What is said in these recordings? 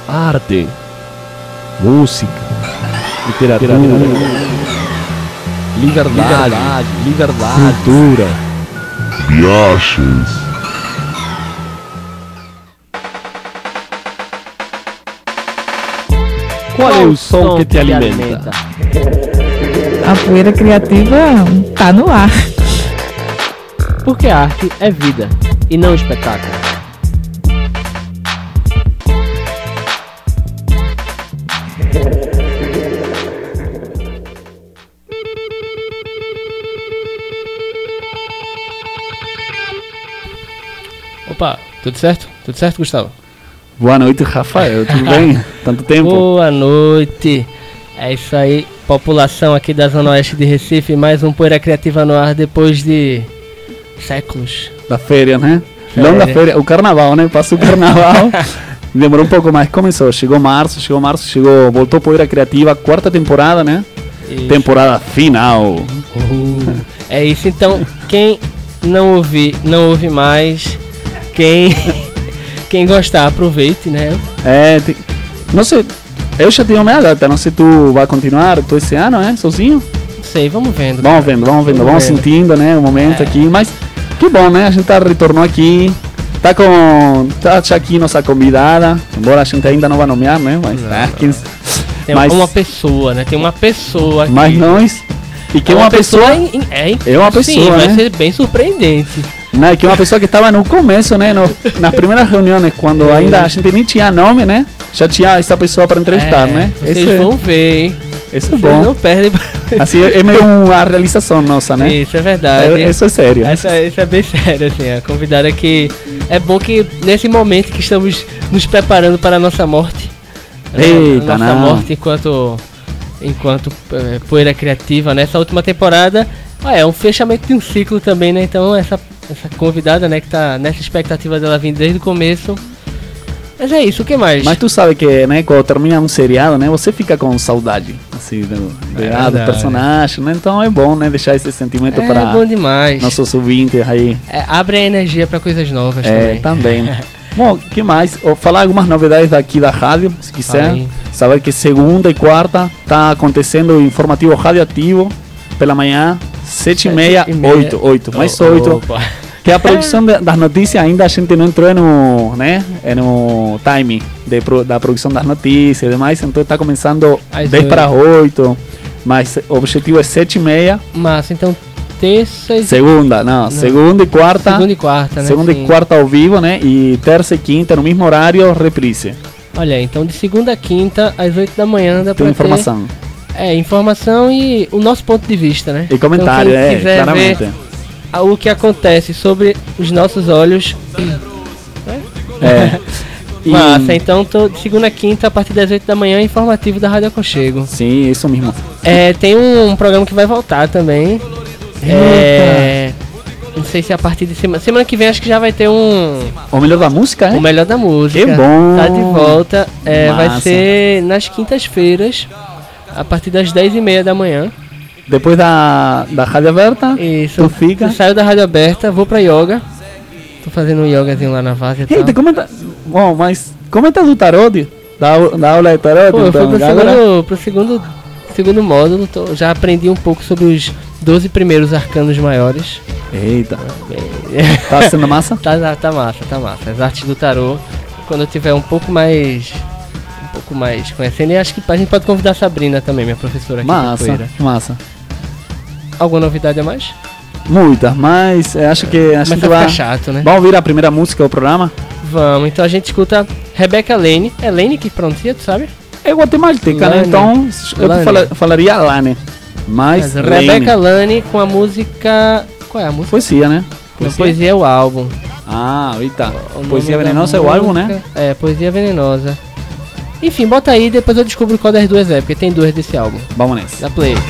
arte, música, literatura, liberdade, cultura, viagens. Qual é o som que te alimenta? A poeira criativa tá no ar. Porque a arte é vida e não espetáculo. Opa, tudo certo? Tudo certo, Gustavo? Boa noite, Rafael, tudo bem? Tanto tempo? Boa noite. É isso aí, população aqui da Zona Oeste de Recife, mais um Poeira Criativa no ar depois de séculos. Da feira, né? Longa feira, o carnaval, né? Passou o carnaval, demorou um pouco mais, começou, chegou março, voltou Poeira Criativa, quarta temporada, né? Isso. Temporada final. É isso, então, quem não ouve mais, quem gostar, aproveite, né? Não sei, eu já tenho minha data, não sei se tu vai continuar esse ano, né? Sozinho? Não sei, vamos vendo. Vamos sentindo, né? O momento aqui, mas que bom, né? A gente retornou aqui, tá aqui nossa convidada, embora a gente ainda não vá nomear, né? Mas uma pessoa, né? Tem uma pessoa aqui. Mas nós... E que uma pessoa... É uma pessoa, sim, né? Vai ser bem surpreendente. Né, que uma pessoa que estava no começo, né, nas primeiras reuniões, quando ainda a gente nem tinha nome, né, já tinha essa pessoa para entrevistar, né? Vocês vão ver, hein? Isso é bom. Não perdem. Assim, é meio uma realização nossa, né? Isso é verdade. Isso é sério. Isso é bem sério, assim, a convidada que... É bom que nesse momento que estamos nos preparando para a nossa morte, eita, nossa morte enquanto Poeira Criativa, nessa última temporada, é um fechamento de um ciclo também, né? Então essa convidada, né, que tá nessa expectativa dela vir desde o começo. Mas é isso, o que mais? Mas tu sabe que, né, quando termina um seriado, né, você fica com saudade, assim, do personagem, né? Então é bom, né, deixar esse sentimento para bom demais. Nossos ouvintes aí. Abre a energia para coisas novas também. Bom, o que mais? Falar algumas novidades daqui da rádio, se quiser. Saber que segunda e quarta tá acontecendo o informativo radioativo pela manhã, 7h30, 8, mais 8. Que a produção das notícias ainda a gente não entrou no time da produção das notícias e demais, então está começando 10 para 8, mas o objetivo é 7h30. Mas então terça e... Segunda e quarta. Segunda e quarta, né? Segunda e quarta ao vivo, né? E terça e quinta no mesmo horário, reprise. Olha, então de segunda a quinta às 8 da manhã dá pra ter informação. Informação e o nosso ponto de vista, né? E comentário, então, quem quiser claramente. Ver o que acontece sobre os nossos olhos. Massa, então de segunda a quinta, a partir das 8 da manhã, informativo da Rádio Aconchego. Sim, isso mesmo. Tem um programa que vai voltar também. Não sei se a partir de semana que vem acho que já vai ter O Melhor da Música, né? O Melhor da Música. Que bom! Tá de volta. Vai ser nas quintas-feiras, a partir das 10h30 da manhã. Depois da Rádio Aberta. Isso. Tu fica. Eu saio da Rádio Aberta, vou pra yoga. Tô fazendo um yogazinho lá na Várzea. Eita, comenta. Bom, mas comenta do tarot, da aula de tarot. Eu fui pro segundo módulo. Já aprendi um pouco sobre os 12 primeiros arcanos maiores. Eita. Tá sendo massa? Tá massa. As artes do tarô. Quando eu tiver um pouco mais conhecendo, e acho que a gente pode convidar a Sabrina também, minha professora aqui. Massa. Alguma novidade a mais? Muitas, mas acho que a gente vai... chato, né? Vamos ouvir a primeira música do programa? Vamos, então a gente escuta Rebeca Lane. É Lane que pronuncia, tu sabe? É guatemalteca, né? Então eu falaria Lane. Mas Rebeca Lane com a música... Qual é a música? Poesia, né? Poesia é o álbum. Eita. Poesia Venenosa é o álbum, né? Poesia Venenosa. Enfim, bota aí, depois eu descubro qual das duas porque tem duas desse álbum. Vamos nessa. Dá play.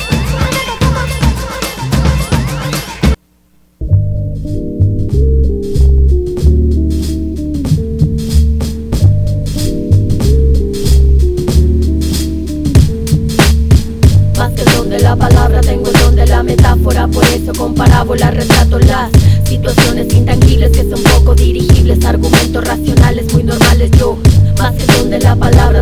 Más que el don de la palabra, tengo el don de la metáfora. Por eso con parábolas retrato las situaciones intangibles que son poco dirigibles. Argumentos racionales muy normales. Yo, más que el don de la palabra,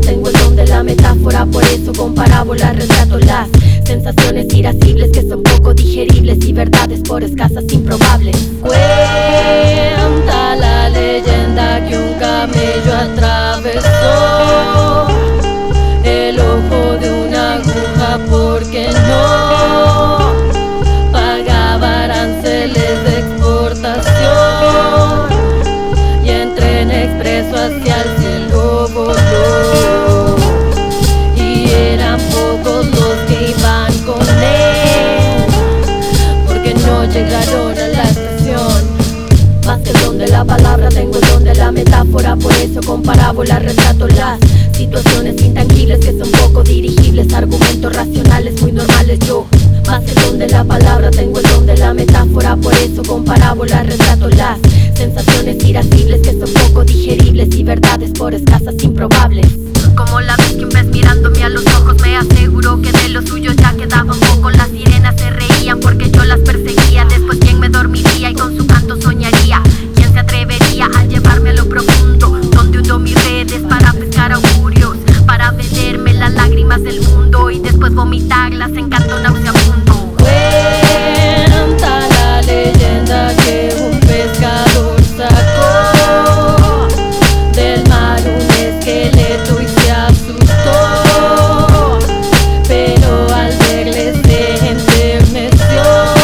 metáfora, por eso con parábolas retrato las sensaciones irascibles que son poco digeribles y verdades por escasas improbables. Cuenta la leyenda que un camello atravesó el ojo de una aguja porque no pagaba aranceles de exportación y en tren expreso hacia el cielo voló y eran pocos los que iban con él porque no llegaron a la estación. Más que el don de la palabra tengo el don de la metáfora, por eso con parábolas retrato las situaciones intangibles que son poco dirigibles, argumentos racionales muy normales. Yo, más que el don de la palabra tengo el don de la metáfora, por eso con parábolas retrato las sensaciones irascibles que son poco digeribles y verdades por escasas improbables. Como la vez que un pez mirándome a los ojos me aseguró que de los suyos ya quedaba un poco. Las sirenas se reían porque yo las perseguía. Después quién me dormiría y con su canto soñaría. ¿Quién se atrevería a llevarme a lo profundo donde hundo mis redes para pescar augurios, para beberme las lágrimas del mundo y después vomitarlas en canto nauseabundo? Cuenta la leyenda que un pescador sacó del mar un esqueleto y se asustó, pero al verle se enterneció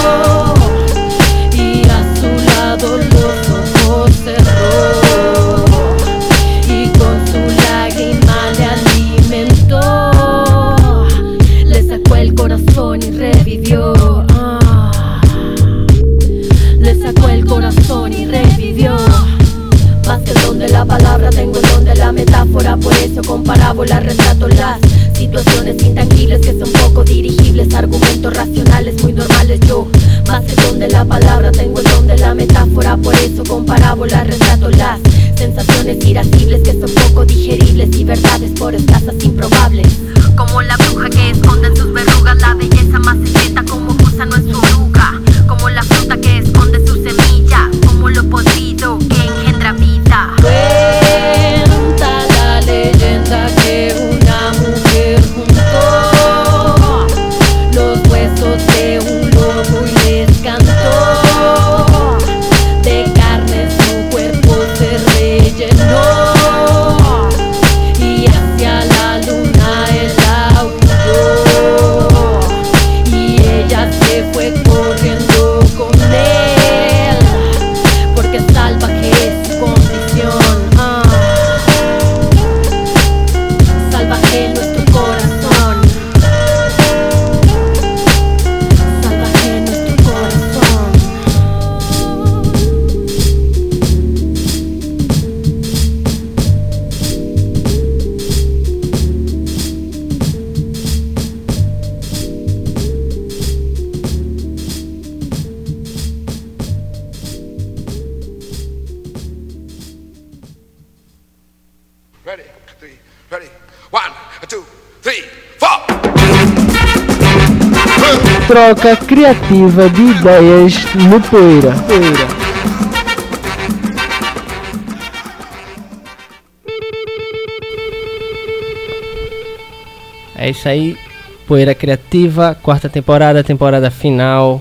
y a su lado los ojos cerró y con su lágrima le alimentó, le sacó el corazón y revivió. Le sacó el corazón y revivió. Más que el don de la palabra tengo el don de la metáfora, por eso con parábolas retrato las situaciones intangibles que son poco dirigibles, argumentos racionales muy normales. Yo, más que el don de la palabra tengo el don de la metáfora, por eso con parábolas retrato las sensaciones irascibles que son poco digeribles y verdades por escasas improbables. Como la bruja que esconde en sus verrugas la belleza más secreta, como gusano en su oruga, como la fruta que esconde su semilla, como lo podrido que engendra vida. Cuenta la leyenda que una mujer juntó los huesos de un lobo y les cantó, de carne su cuerpo se rellenó y hacia la luna él aulló y ella se fue corriendo con él porque salvaje es su condición. Salvaje nuestro corazón, salvaje nuestro corazón. Ready, three, ready. 1, 2, 3, 4. Troca criativa de ideias no Poeira. É isso aí, Poeira Criativa, quarta temporada, temporada final.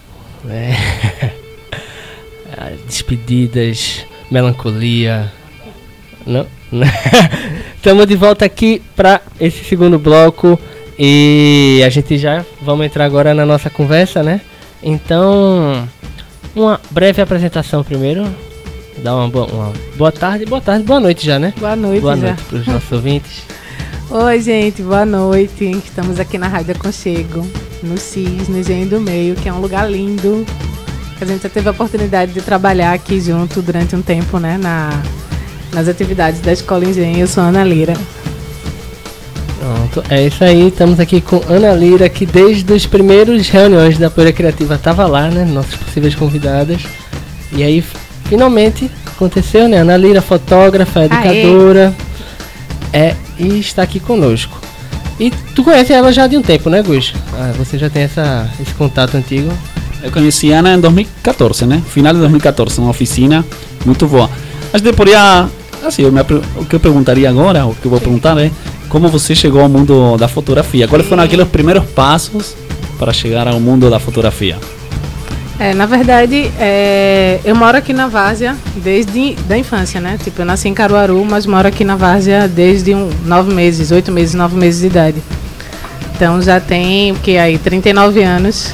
Despedidas, melancolia. Não? Estamos de volta aqui para esse segundo bloco e a gente já vamos entrar agora na nossa conversa, né? Então, uma breve apresentação primeiro. Dá uma boa tarde, boa noite já, né? Boa noite para os nossos ouvintes. Oi, gente, boa noite. Estamos aqui na Rádio Aconchego, no CIS, no Engenho do Meio, que é um lugar lindo. A gente já teve a oportunidade de trabalhar aqui junto durante um tempo, né? Nas atividades da Escola Engenho. Eu sou a Ana Lira. Pronto, é isso aí. Estamos aqui com Ana Lira, que desde as primeiras reuniões da Poeira Criativa estava lá, né? Nossas possíveis convidadas. E aí, finalmente, aconteceu, né? Ana Lira, fotógrafa, educadora. E está aqui conosco. E tu conhece ela já de um tempo, né, Gus? Você já tem esse contato antigo. Eu conheci a Ana em 2014, né? Final de 2014, uma oficina muito boa. A gente poderia, assim, o que eu perguntaria agora, o que eu vou perguntar é como você chegou ao mundo da fotografia. Quais foram aqueles primeiros passos para chegar ao mundo da fotografia? Na verdade, eu moro aqui na Várzea desde a infância, né? Tipo, eu nasci em Caruaru, mas moro aqui na Várzea desde 9 meses de idade. Então já tem, 39 anos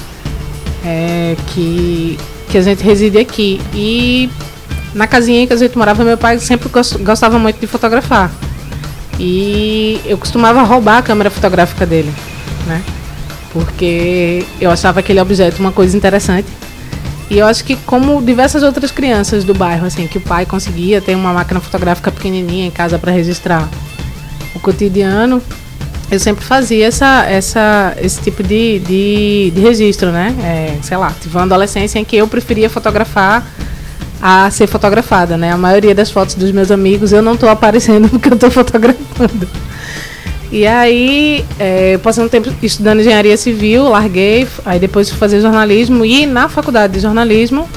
que a gente reside aqui. E na casinha que a gente morava, meu pai sempre gostava muito de fotografar. E eu costumava roubar a câmera fotográfica dele, né? Porque eu achava aquele objeto uma coisa interessante. E eu acho que, como diversas outras crianças do bairro, assim, que o pai conseguia ter uma máquina fotográfica pequenininha em casa para registrar o cotidiano, eu sempre fazia esse tipo de registro, né? Sei lá, tive uma adolescência em que eu preferia fotografar a ser fotografada, né? A maioria das fotos dos meus amigos eu não estou aparecendo porque eu estou fotografando. E aí, passei um tempo estudando engenharia civil, larguei, aí depois fui fazer jornalismo, e na faculdade de jornalismo,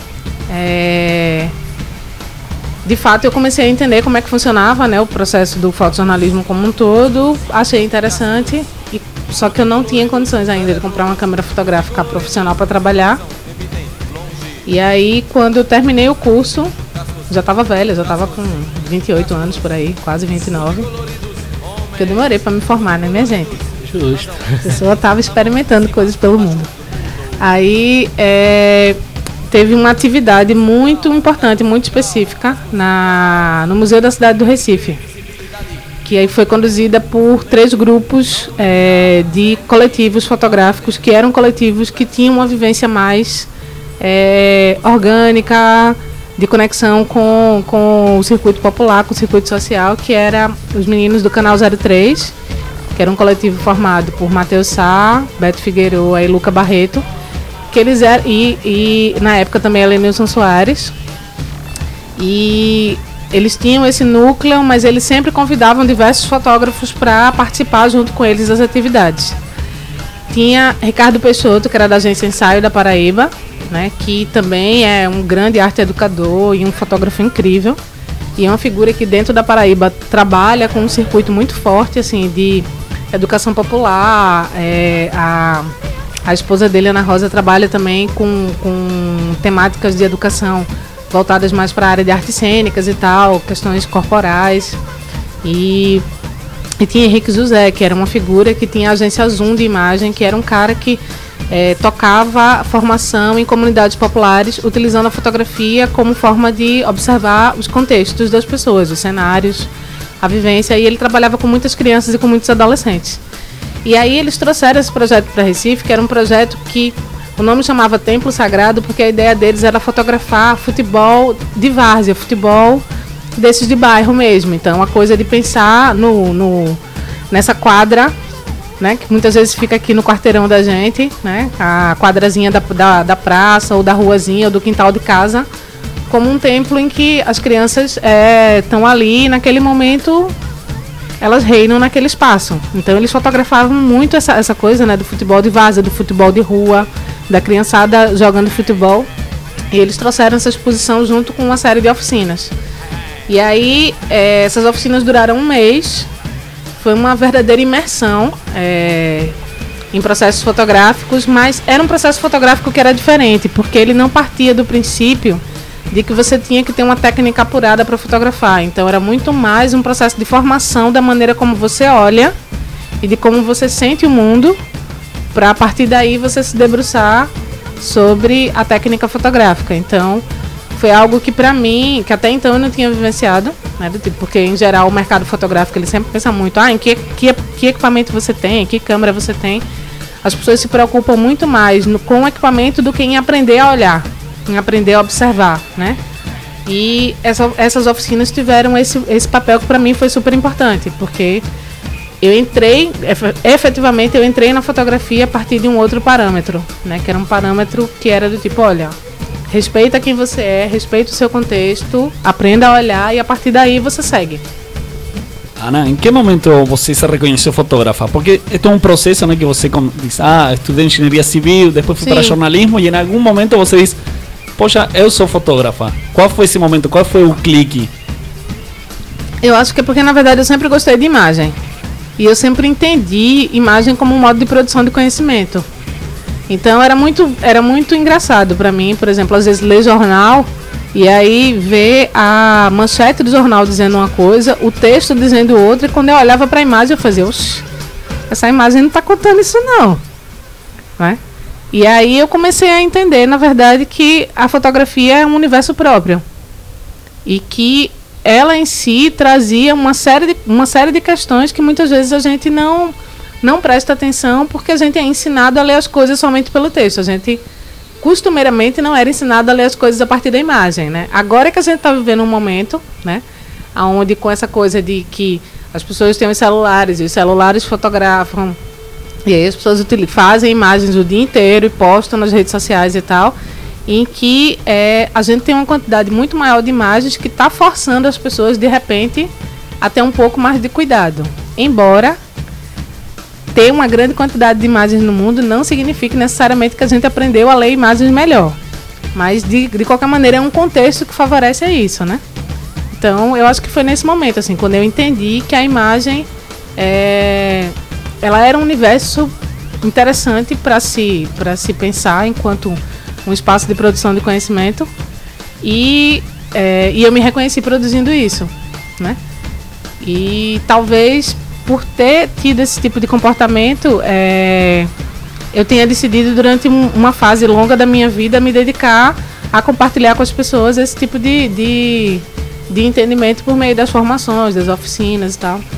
de fato eu comecei a entender como é que funcionava, né, o processo do fotojornalismo como um todo, achei interessante, só que eu não tinha condições ainda de comprar uma câmera fotográfica profissional para trabalhar. E aí, quando eu terminei o curso, já estava velha, já estava com 28 anos por aí, quase 29. Eu demorei para me formar, né, minha gente? Justo. A pessoa estava experimentando coisas pelo mundo. Aí teve uma atividade muito importante, muito específica no Museu da Cidade do Recife, que aí foi conduzida por 3 grupos de coletivos fotográficos, que eram coletivos que tinham uma vivência mais orgânica, de conexão com o circuito popular, com o circuito social, que era os meninos do Canal 03, que era um coletivo formado por Matheus Sá, Beto Figueiredo e Luca Barreto, que eles eram, e na época também Elenilson Soares, e eles tinham esse núcleo, mas eles sempre convidavam diversos fotógrafos para participar junto com eles das atividades. Tinha Ricardo Peixoto, que era da agência Ensaio da Paraíba, né, que também é um grande arte educador e um fotógrafo incrível, e é uma figura que dentro da Paraíba trabalha com um circuito muito forte, assim, de educação popular. A esposa dele, Ana Rosa, trabalha também com temáticas de educação voltadas mais para a área de artes cênicas e tal, questões corporais. E tinha Henrique José, que era uma figura que tinha a agência Zoom de imagem, que era um cara que tocava formação em comunidades populares, utilizando a fotografia como forma de observar os contextos das pessoas, os cenários, a vivência, e ele trabalhava com muitas crianças e com muitos adolescentes. E aí eles trouxeram esse projeto para Recife, que era um projeto que o nome chamava Templo Sagrado, porque a ideia deles era fotografar futebol de várzea, futebol desses de bairro mesmo. Então, a coisa de pensar nessa quadra, né, que muitas vezes fica aqui no quarteirão da gente, né, a quadrazinha da praça ou da ruazinha ou do quintal de casa, como um templo em que as crianças estão ali, naquele momento elas reinam naquele espaço. Então eles fotografavam muito essa coisa, né, do futebol de várzea, do futebol de rua, da criançada jogando futebol, e eles trouxeram essa exposição junto com uma série de oficinas. E aí essas oficinas duraram um mês. Foi uma verdadeira imersão em processos fotográficos, mas era um processo fotográfico que era diferente, porque ele não partia do princípio de que você tinha que ter uma técnica apurada para fotografar. Então era muito mais um processo de formação da maneira como você olha e de como você sente o mundo, para a partir daí você se debruçar sobre a técnica fotográfica. Então foi algo que para mim, que até então eu não tinha vivenciado, né, porque em geral o mercado fotográfico ele sempre pensa muito em que equipamento você tem, que câmera você tem. As pessoas se preocupam muito mais com o equipamento do que em aprender a olhar, em aprender a observar, né? E essas oficinas tiveram esse papel que para mim foi super importante, porque eu entrei, efetivamente eu entrei na fotografia a partir de um outro parâmetro, né? Que era um parâmetro que era do tipo, olha, respeita quem você é, respeita o seu contexto, aprenda a olhar e a partir daí você segue. Ana, em que momento você se reconheceu fotógrafa? Porque este é um processo, né, que você diz, estudei engenharia civil, depois fui para jornalismo, e em algum momento você diz, poxa, eu sou fotógrafa. Qual foi esse momento? Qual foi o clique? Eu acho que é porque, na verdade, eu sempre gostei de imagem. E eu sempre entendi imagem como um modo de produção de conhecimento. Então era muito engraçado para mim, por exemplo, às vezes ler jornal e aí ver a manchete do jornal dizendo uma coisa, o texto dizendo outra, e quando eu olhava para a imagem eu fazia, oxe, essa imagem não está contando isso não. Né? E aí eu comecei a entender, na verdade, que a fotografia é um universo próprio. E que ela em si trazia uma série de questões que muitas vezes a gente não presta atenção, porque a gente é ensinado a ler as coisas somente pelo texto. A gente costumeiramente não era ensinado a ler as coisas a partir da imagem, né? Agora que a gente está vivendo um momento, né, onde com essa coisa de que as pessoas têm os celulares e os celulares fotografam, e aí as pessoas fazem imagens o dia inteiro e postam nas redes sociais e tal, em que a gente tem uma quantidade muito maior de imagens que está forçando as pessoas, de repente, a ter um pouco mais de cuidado. Embora ter uma grande quantidade de imagens no mundo não signifique necessariamente que a gente aprendeu a ler imagens melhor. Mas, de qualquer maneira, é um contexto que favorece a isso, né? Então, eu acho que foi nesse momento, assim, quando eu entendi que a imagem ela era um universo interessante para se pensar enquanto um espaço de produção de conhecimento, e eu me reconheci produzindo isso, né? E talvez por ter tido esse tipo de comportamento, eu tenha decidido durante uma fase longa da minha vida me dedicar a compartilhar com as pessoas esse tipo de entendimento por meio das formações, das oficinas e tal.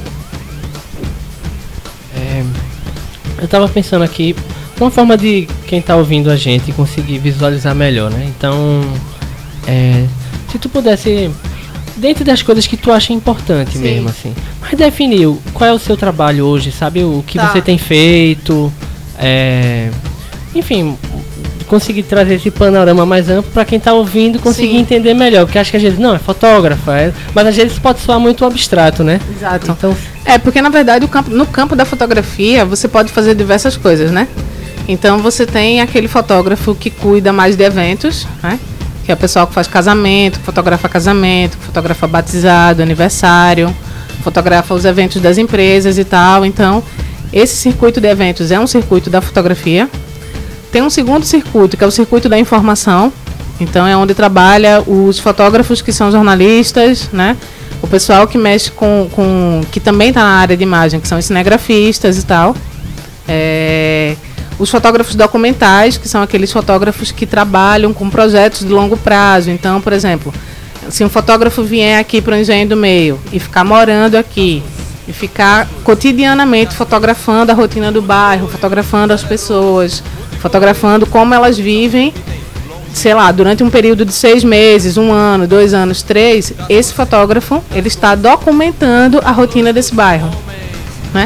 Eu estava pensando aqui, uma forma de quem está ouvindo a gente conseguir visualizar melhor, né? Então, se tu pudesse, dentro das coisas que tu acha importante mesmo, assim, mas definir qual é o seu trabalho hoje, sabe? O que você tem feito, enfim, conseguir trazer esse panorama mais amplo para quem está ouvindo conseguir entender melhor, porque acho que às vezes não, é fotógrafa, mas às vezes pode soar muito abstrato, né? Exato. Então, porque na verdade no campo da fotografia você pode fazer diversas coisas, né? Então você tem aquele fotógrafo que cuida mais de eventos, né? Que é o pessoal que faz casamento, que fotografa batizado, aniversário, fotografa os eventos das empresas e tal. Então, esse circuito de eventos é um circuito da fotografia. Tem um segundo circuito, que é o circuito da informação. Então, é onde trabalha os fotógrafos que são jornalistas, né? O pessoal que mexe que também está na área de imagem, que são os cinegrafistas e tal. Os fotógrafos documentais, que são aqueles fotógrafos que trabalham com projetos de longo prazo. Então, por exemplo, se um fotógrafo vier aqui para o Engenho do Meio e ficar morando aqui, e ficar cotidianamente fotografando a rotina do bairro, fotografando as pessoas, fotografando como elas vivem, sei lá, durante um período de 6 meses, 1 ano, 2 anos, 3, esse fotógrafo, ele está documentando a rotina desse bairro, né?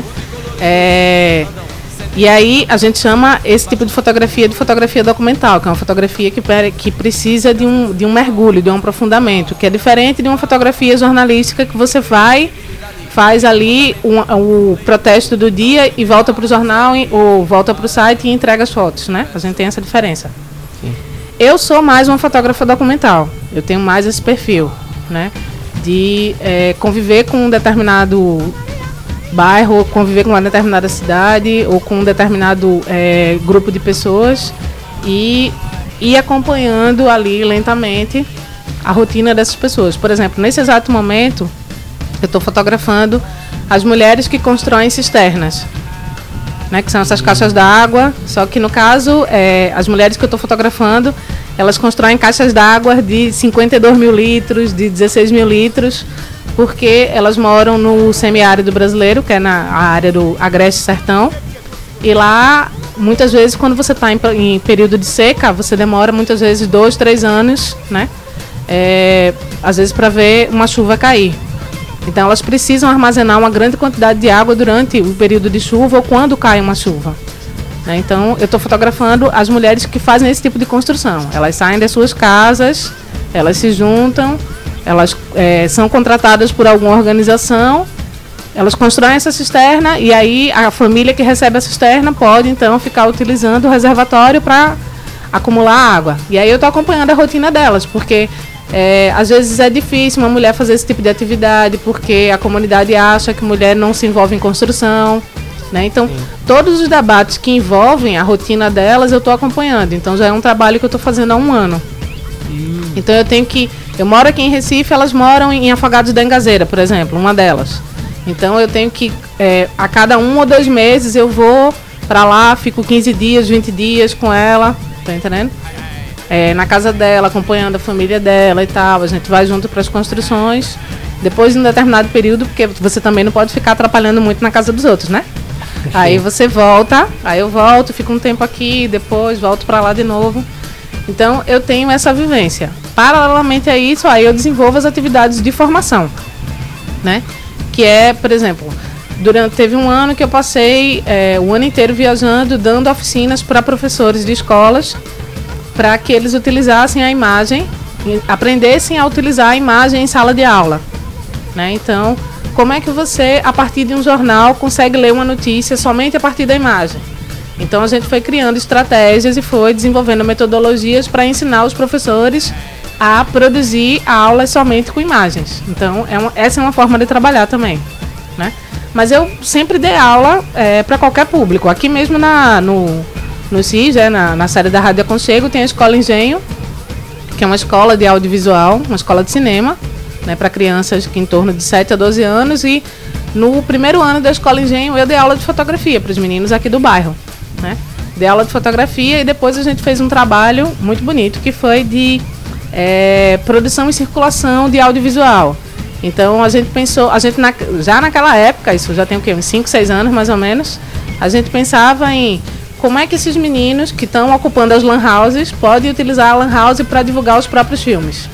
E aí a gente chama esse tipo de fotografia documental, que é uma fotografia que precisa de um mergulho, de um aprofundamento, que é diferente de uma fotografia jornalística que você faz ali o protesto do dia e volta para o jornal ou volta para o site e entrega as fotos, né? A gente tem essa diferença. Sim. Eu sou mais uma fotógrafa documental, eu tenho mais esse perfil, né? De conviver com um determinado bairro, ou conviver com uma determinada cidade ou com um determinado grupo de pessoas e ir acompanhando ali lentamente a rotina dessas pessoas. Por exemplo, nesse exato momento eu estou fotografando as mulheres que constroem cisternas, né, que são essas caixas d'água, só que no caso as mulheres que eu estou fotografando, elas constroem caixas d'água de 52 mil litros, de 16 mil litros, porque elas moram no semiárido brasileiro, que é na área do Agreste Sertão, e lá, muitas vezes, quando você está em período de seca, você demora muitas vezes 2, 3 anos, né? Às vezes para ver uma chuva cair. Então elas precisam armazenar uma grande quantidade de água durante o período de chuva ou quando cai uma chuva. Né? Então eu estou fotografando as mulheres que fazem esse tipo de construção. Elas saem das suas casas, elas se juntam, elas são contratadas por alguma organização, elas constroem essa cisterna e aí a família que recebe a cisterna pode então ficar utilizando o reservatório para acumular água. E aí eu estou acompanhando a rotina delas, porque Às vezes é difícil uma mulher fazer esse tipo de atividade porque a comunidade acha que mulher não se envolve em construção, né? Então, todos os debates que envolvem a rotina delas eu estou acompanhando. Então, já é um trabalho que eu estou fazendo há um ano. Então, eu moro aqui em Recife, elas moram em Afogados da Engazeira, por exemplo, uma delas. Então, eu tenho que, a cada 1 ou 2 meses, eu vou para lá, fico 15 dias, 20 dias com ela, tá entendendo? Na casa dela, acompanhando a família dela e tal. A gente vai junto para as construções. Depois de um determinado período, porque você também não pode ficar atrapalhando muito na casa dos outros, né? Sim. Aí você volta, aí eu volto, fico um tempo aqui, depois volto para lá de novo. Então eu tenho essa vivência. Paralelamente a isso, aí eu desenvolvo as atividades de formação, né? Que é, por exemplo, teve um ano que eu passei o ano inteiro viajando, dando oficinas para professores de escolas, para que eles utilizassem a imagem, aprendessem a utilizar a imagem em sala de aula, né? Então, como é que você, a partir de um jornal, consegue ler uma notícia somente a partir da imagem? Então, a gente foi criando estratégias e foi desenvolvendo metodologias para ensinar os professores a produzir aulas somente com imagens. Então, essa é uma forma de trabalhar também, né? Mas eu sempre dei aula para qualquer público. Aqui mesmo no CIS, na série da Rádio Aconchego, tem a Escola Engenho, que é uma escola de audiovisual, uma escola de cinema, né, para crianças que em torno de 7 a 12 anos. E no primeiro ano da Escola Engenho eu dei aula de fotografia para os meninos aqui do bairro, né? Dei aula de fotografia e depois a gente fez um trabalho muito bonito que foi de produção e circulação de audiovisual. Então a gente pensou, já naquela época, isso já tem o quê? Uns 5, 6 anos mais ou menos, a gente pensava em como é que esses meninos que estão ocupando as lan houses podem utilizar a lan house para divulgar os próprios filmes.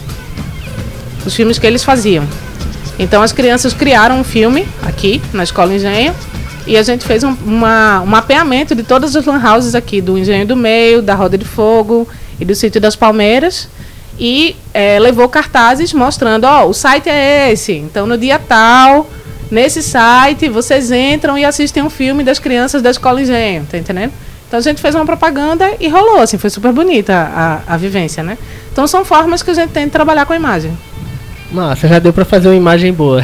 Os filmes que eles faziam. Então as crianças criaram um filme aqui na Escola Engenho e a gente fez um mapeamento de todas as lan houses aqui, do Engenho do Meio, da Roda de Fogo e do Sítio das Palmeiras, e levou cartazes mostrando, o site é esse, então no dia tal, nesse site, vocês entram e assistem um filme das crianças da Escola Engenho, tá entendendo? Então a gente fez uma propaganda e rolou, assim, foi super bonita a vivência, né? Então são formas que a gente tem de trabalhar com a imagem. Nossa, já deu para fazer uma imagem boa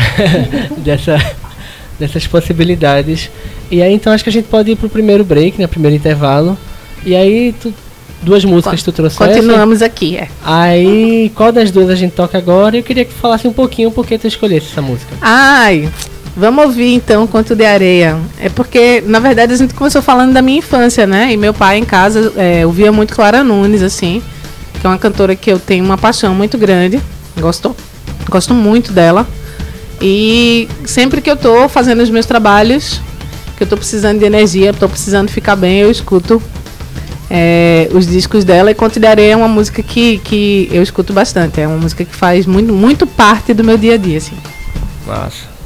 dessas possibilidades. E aí então acho que a gente pode ir pro primeiro break, né? Primeiro intervalo. E aí 2 músicas tu trouxeste. Continuamos aqui, Aí qual das 2 a gente toca agora? Eu queria que falasse um pouquinho por que tu escolhesse essa música. Vamos ouvir então Conto de Areia. É porque, na verdade, a gente começou falando da minha infância, né? E meu pai em casa ouvia muito Clara Nunes, assim, que é uma cantora que eu tenho uma paixão muito grande. Gosto muito dela. E sempre que eu tô fazendo os meus trabalhos, que eu tô precisando de energia, tô precisando ficar bem, eu escuto os discos dela. E Conto de Areia é uma música que eu escuto bastante. É uma música que faz muito, muito parte do meu dia a dia, assim. Nossa.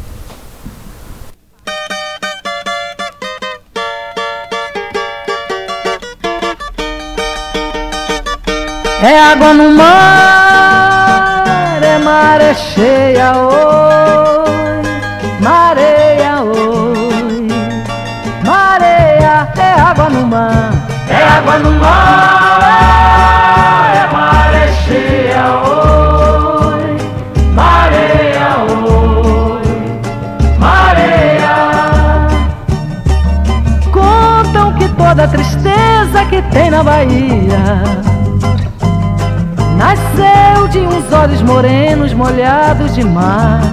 É água no mar, é maré cheia, oi, mareia, oi, mareia, é água no mar, é água no mar, é maré cheia, oi, mareia, oi, mareia. Contam que toda tristeza que tem na Bahia nasceu de uns olhos morenos molhados de mar.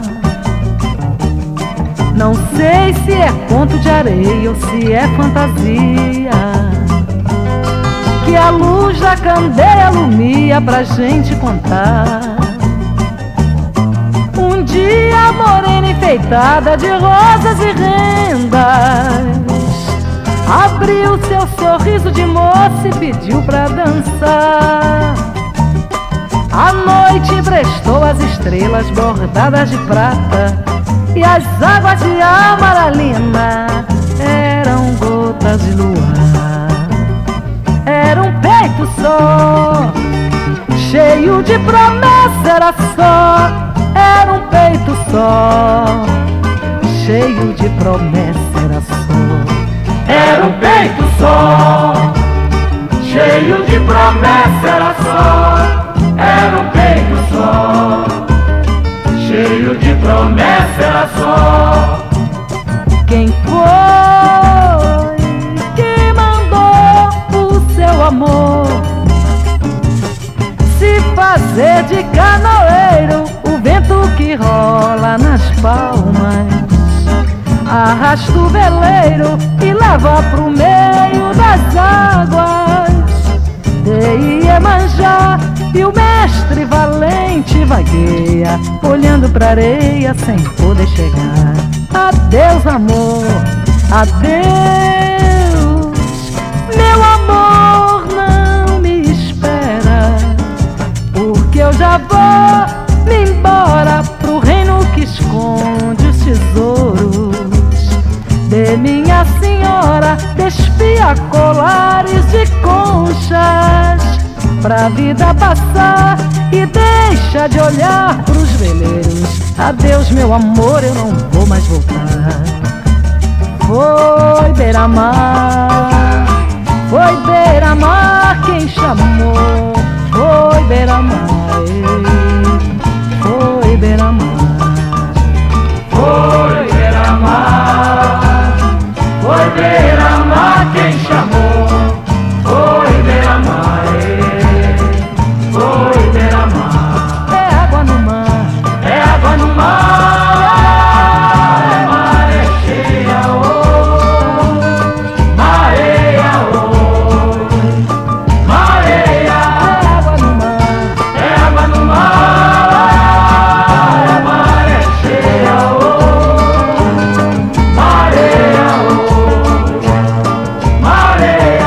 Não sei se é conto de areia ou se é fantasia, que a luz da candeia alumia pra gente contar. Um dia a morena enfeitada de rosas e rendas abriu seu sorriso de moça e pediu pra dançar. A noite emprestou as estrelas bordadas de prata, e as águas de amaralina eram gotas de luar. Era um peito só, cheio de promessa, era só. Era um peito só, cheio de promessa, era só. Era um peito só, cheio de promessa, era só. Era um peito só. só, cheio de promessa era só. Quem foi que mandou o seu amor se fazer de canoeiro? O vento que rola nas palmas arrasta o veleiro e leva pro meio das águas de Iemanjá. E o mestre valente vagueia, olhando pra areia sem poder chegar. Adeus, amor, adeus, meu amor, não me espera, porque eu já vou me embora pro reino que esconde os tesouros de minha senhora. Despia colares de conchas pra vida passar e deixa de olhar pros veleiros. Adeus, meu amor, eu não vou mais voltar. Foi beira-mar, foi beira-mar quem chamou. Foi beira-mar, foi beira-mar, foi beira-mar, foi beira-mar quem chamou. Foi beira-mar, foi beira-mar. É água no mar, é água no mar, é maré cheia, oh, mareia, oh, mareia. É água no mar, é água no mar, é maré cheia, oh, mareia, oh, mareia.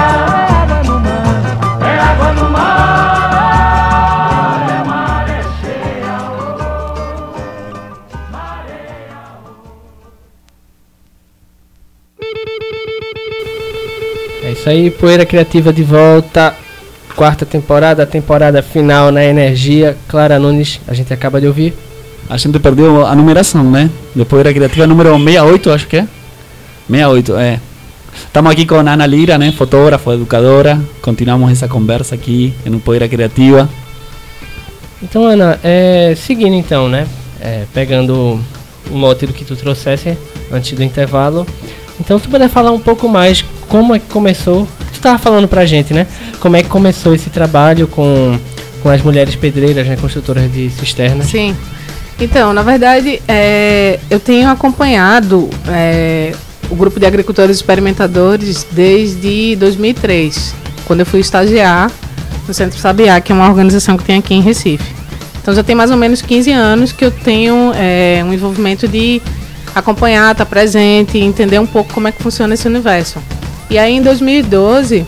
É isso aí, Poeira Criativa de volta, quarta temporada, a temporada final na Energia. Clara Nunes, a gente acaba de ouvir. A gente perdeu a numeração, né? De Poeira Criativa número 68, acho que é. 68, é. Estamos aqui com a Ana Lira, né? Fotógrafa, educadora. Continuamos essa conversa aqui no Poeira Criativa. Então, Ana, seguindo então, né? Pegando o mote do que tu trouxesse antes do intervalo. Então, tu puder falar um pouco mais como é que começou. Tu estava falando pra gente, né? Como é que começou esse trabalho com as mulheres pedreiras, né? Construtoras de cisternas. Sim. Então, na verdade, eu tenho acompanhado o grupo de agricultores experimentadores desde 2003, quando eu fui estagiar no Centro Sabiá, que é uma organização que tem aqui em Recife. Então já tem mais ou menos 15 anos que eu tenho um envolvimento de acompanhar, estar presente, entender um pouco como é que funciona esse universo. E aí em 2012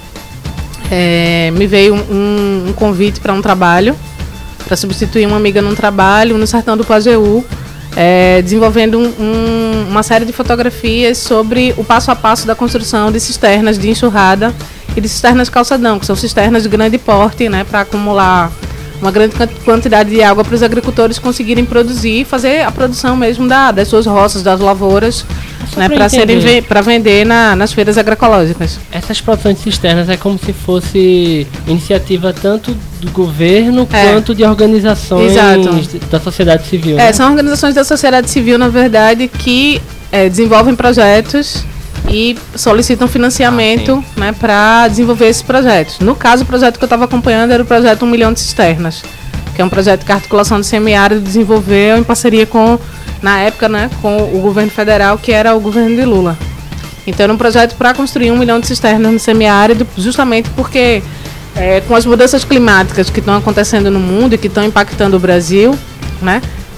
me veio um convite para um trabalho, para substituir uma amiga num trabalho no sertão do Pajeú, desenvolvendo uma série de fotografias sobre o passo a passo da construção de cisternas de enxurrada e de cisternas calçadão, que são cisternas de grande porte, né, para acumular uma grande quantidade de água para os agricultores conseguirem produzir e fazer a produção mesmo das suas roças, das lavouras, né, para vender nas feiras agroecológicas. Essas produções de cisternas é como se fosse iniciativa tanto do governo quanto de organizações da sociedade civil. Né? São organizações da sociedade civil, na verdade, que desenvolvem projetos e solicitam financiamento, né, para desenvolver esses projetos. No caso, o projeto que eu estava acompanhando era o projeto 1 milhão de cisternas, que é um projeto que a Articulação do Semiárido desenvolveu em parceria na época, né, com o governo federal, que era o governo de Lula. Então, era um projeto para construir 1 milhão de cisternas no semiárido, justamente porque com as mudanças climáticas que estão acontecendo no mundo e que estão impactando o Brasil, né,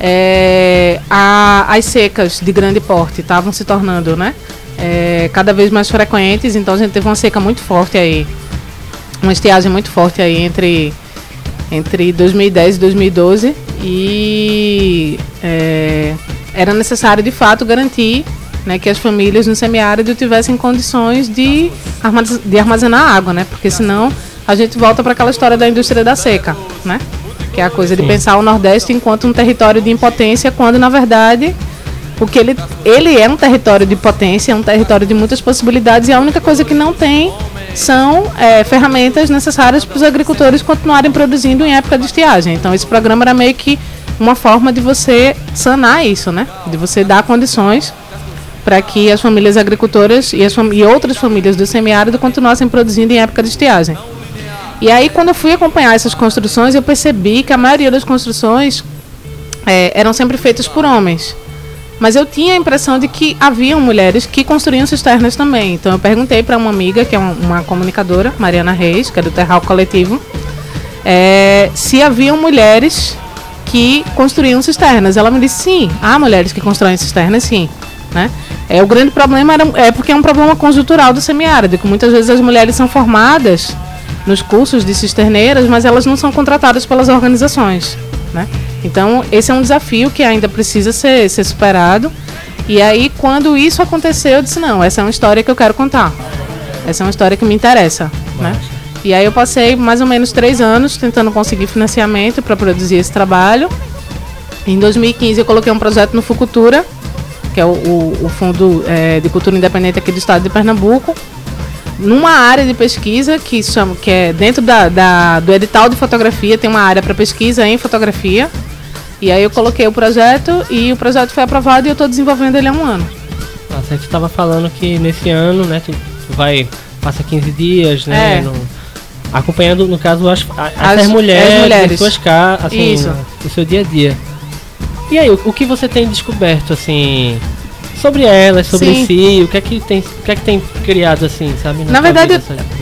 as secas de grande porte estavam se tornando, né, cada vez mais frequentes. Então a gente teve uma seca muito forte aí, uma estiagem muito forte aí entre 2010 e 2012 e era necessário de fato garantir, né, que as famílias no semiárido tivessem condições de armazenar água, né, porque senão a gente volta para aquela história da indústria da seca, né, que é a coisa de pensar o Nordeste enquanto um território de impotência, quando na verdade porque ele é um território de potência, é um território de muitas possibilidades, e a única coisa que não tem são ferramentas necessárias para os agricultores continuarem produzindo em época de estiagem. Então esse programa era meio que uma forma de você sanar isso, né? De você dar condições para que as famílias agricultoras e outras famílias do semiárido continuassem produzindo em época de estiagem. E aí, quando eu fui acompanhar essas construções, eu percebi que a maioria das construções eram sempre feitas por homens. Mas eu tinha a impressão de que haviam mulheres que construíam cisternas também. Então eu perguntei para uma amiga, que é uma comunicadora, Mariana Reis, que é do Terral Coletivo, se haviam mulheres que construíam cisternas. Ela me disse sim, há mulheres que constroem cisternas, sim. Né? O grande problema é porque é um problema conjuntural do semiárido, que muitas vezes as mulheres são formadas nos cursos de cisterneiras, mas elas não são contratadas pelas organizações, né? Então, esse é um desafio que ainda precisa ser superado. E aí, quando isso aconteceu, eu disse, não, essa é uma história que eu quero contar. Essa é uma história que me interessa, né? E aí eu passei mais ou menos 3 anos tentando conseguir financiamento para produzir esse trabalho. Em 2015, eu coloquei um projeto no Fucultura, que é o Fundo de Cultura Independente aqui do estado de Pernambuco, numa área de pesquisa que é dentro do edital de fotografia, tem uma área para pesquisa em fotografia. E aí eu coloquei o projeto e o projeto foi aprovado e eu estou desenvolvendo ele há 1 ano. Nossa, a gente estava falando que nesse ano, né, tu passa 15 dias, né, acompanhando, no caso, as mulheres em suas casas, assim, no seu dia a dia. E aí, o que você tem descoberto, assim, sobre elas, sobre si, o que é que tem criado, assim, sabe? Na verdade,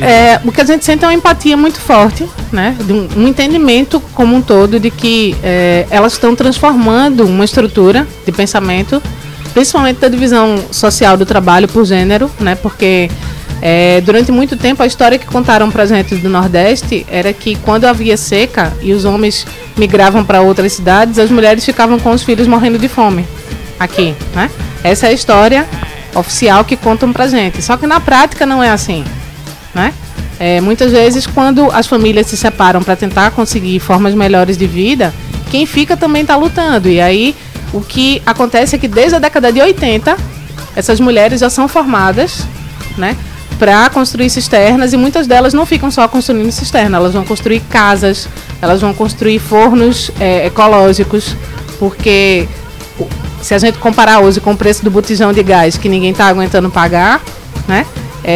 o que a gente sente é uma empatia muito forte, né? De um entendimento como um todo de que elas estão transformando uma estrutura de pensamento, principalmente da divisão social do trabalho por gênero, né? Porque durante muito tempo a história que contaram pra gente do Nordeste era que quando havia seca e os homens migravam para outras cidades, as mulheres ficavam com os filhos morrendo de fome aqui, né? Essa é a história oficial que contam pra gente. Só que na prática não é assim, né? Muitas vezes, quando as famílias se separam para tentar conseguir formas melhores de vida, quem fica também está lutando. E aí, o que acontece é que desde a década de 80, essas mulheres já são formadas, né, para construir cisternas, e muitas delas não ficam só construindo cisterna, elas vão construir casas, elas vão construir fornos ecológicos, porque se a gente comparar hoje com o preço do botijão de gás, que ninguém está aguentando pagar, né?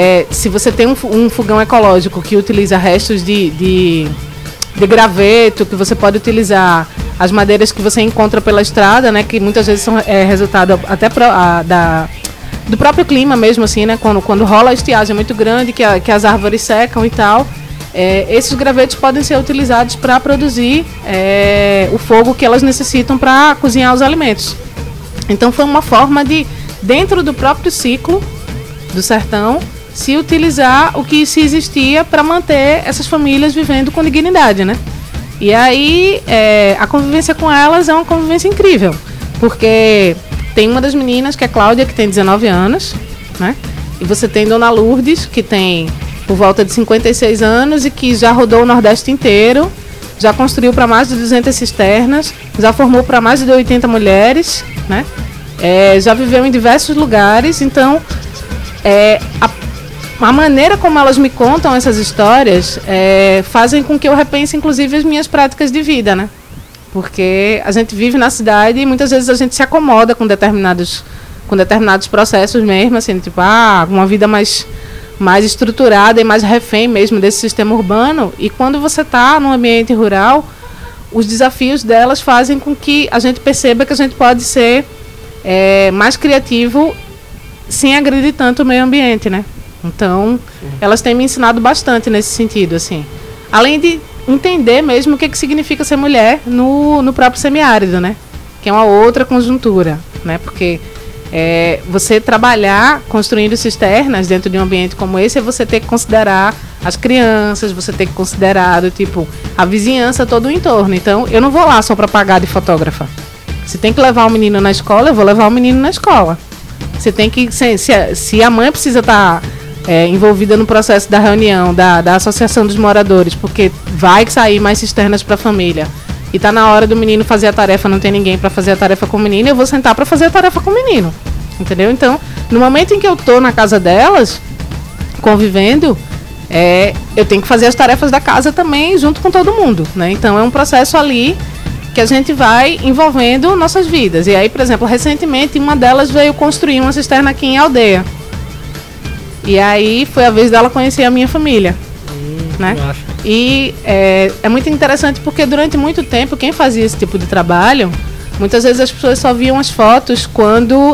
Se você tem um fogão ecológico que utiliza restos de graveto, que você pode utilizar as madeiras que você encontra pela estrada, né? Que muitas vezes são resultado até do próprio clima mesmo, assim, né? Quando rola a estiagem muito grande, que as árvores secam e tal, esses gravetos podem ser utilizados para produzir o fogo que elas necessitam para cozinhar os alimentos. Então foi uma forma de, dentro do próprio ciclo do sertão, se utilizar o que se existia para manter essas famílias vivendo com dignidade, né? E aí a convivência com elas é uma convivência incrível, porque tem uma das meninas, que é Cláudia, que tem 19 anos, né? E você tem Dona Lourdes, que tem por volta de 56 anos e que já rodou o Nordeste inteiro, já construiu para mais de 200 cisternas, já formou para mais de 80 mulheres, né? Já viveu em diversos lugares. Então, a maneira como elas me contam essas histórias fazem com que eu repense, inclusive, as minhas práticas de vida, né? Porque a gente vive na cidade e muitas vezes a gente se acomoda com determinados processos mesmo, assim, tipo, uma vida mais estruturada e mais refém mesmo desse sistema urbano. E quando você está num ambiente rural, os desafios delas fazem com que a gente perceba que a gente pode ser mais criativo sem agredir tanto o meio ambiente, né? Então, elas têm me ensinado bastante nesse sentido, assim. Além de entender mesmo o que significa ser mulher no próprio semiárido, né? Que é uma outra conjuntura, né? Porque você trabalhar construindo cisternas dentro de um ambiente como esse, é você ter que considerar as crianças, você ter que considerar a vizinhança, todo o entorno. Então, eu não vou lá só para pagar de fotógrafa. Se tem que levar o menino na escola, eu vou levar o menino na escola. Você tem que, se a mãe precisa estar envolvida no processo da reunião da associação dos moradores, porque vai sair mais cisternas para a família, e tá na hora do menino fazer a tarefa, não tem ninguém para fazer a tarefa com o menino, eu vou sentar para fazer a tarefa com o menino, entendeu? Então, no momento em que eu tô na casa delas, convivendo, eu tenho que fazer as tarefas da casa também junto com todo mundo, né? Então é um processo ali que a gente vai envolvendo nossas vidas. E aí, por exemplo, recentemente uma delas veio construir uma cisterna aqui em Aldeia. E aí foi a vez dela conhecer a minha família, né? E é muito interessante porque durante muito tempo quem fazia esse tipo de trabalho, muitas vezes as pessoas só viam as fotos quando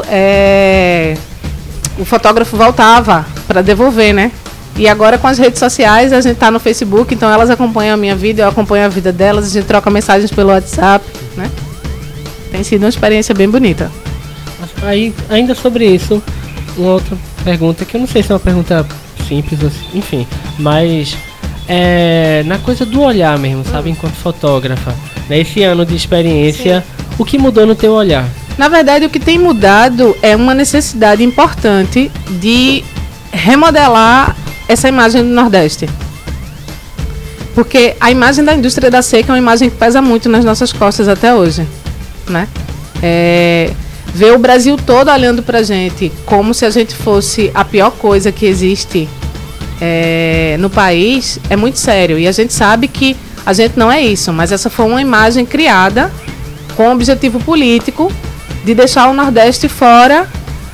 o fotógrafo voltava para devolver, né? E agora com as redes sociais, a gente tá no Facebook, então elas acompanham a minha vida, eu acompanho a vida delas, a gente troca mensagens pelo WhatsApp, né? Tem sido uma experiência bem bonita. Aí, ainda sobre isso, uma outra pergunta, que eu não sei se é uma pergunta simples, enfim, mas na coisa do olhar mesmo, sabe, enquanto fotógrafa, nesse ano de experiência, o que mudou no teu olhar? Na verdade, o que tem mudado é uma necessidade importante de remodelar essa imagem do Nordeste. Porque a imagem da indústria da seca é uma imagem que pesa muito nas nossas costas até hoje, né? Ver o Brasil todo olhando pra gente como se a gente fosse a pior coisa que existe no país é muito sério. E a gente sabe que a gente não é isso, mas essa foi uma imagem criada com o objetivo político de deixar o Nordeste fora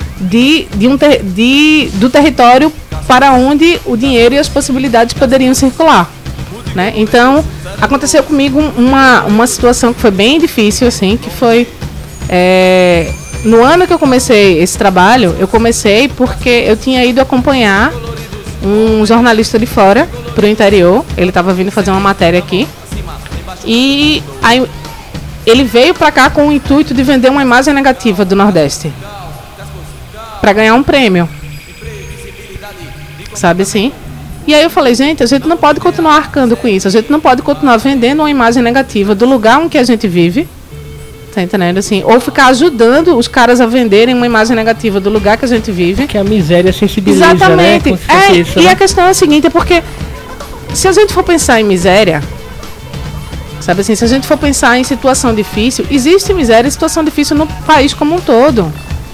do território para onde o dinheiro e as possibilidades poderiam circular, né? Então, aconteceu comigo uma situação que foi bem difícil, assim, que foi... no ano que eu comecei esse trabalho, eu comecei porque eu tinha ido acompanhar um jornalista de fora, para o interior. Ele estava vindo fazer uma matéria aqui. E aí ele veio para cá com o intuito de vender uma imagem negativa do Nordeste, para ganhar um prêmio. Sabe assim? E aí eu falei, gente, a gente não pode continuar arcando com isso. A gente não pode continuar vendendo uma imagem negativa do lugar em que a gente vive. Tá entendendo? Assim, ou ficar ajudando os caras a venderem uma imagem negativa do lugar que a gente vive. Que a miséria sensibiliza, exatamente, né? E a questão é a seguinte, é porque se a gente for pensar em miséria, sabe assim, se a gente for pensar em situação difícil, existe miséria e situação difícil no país como um todo.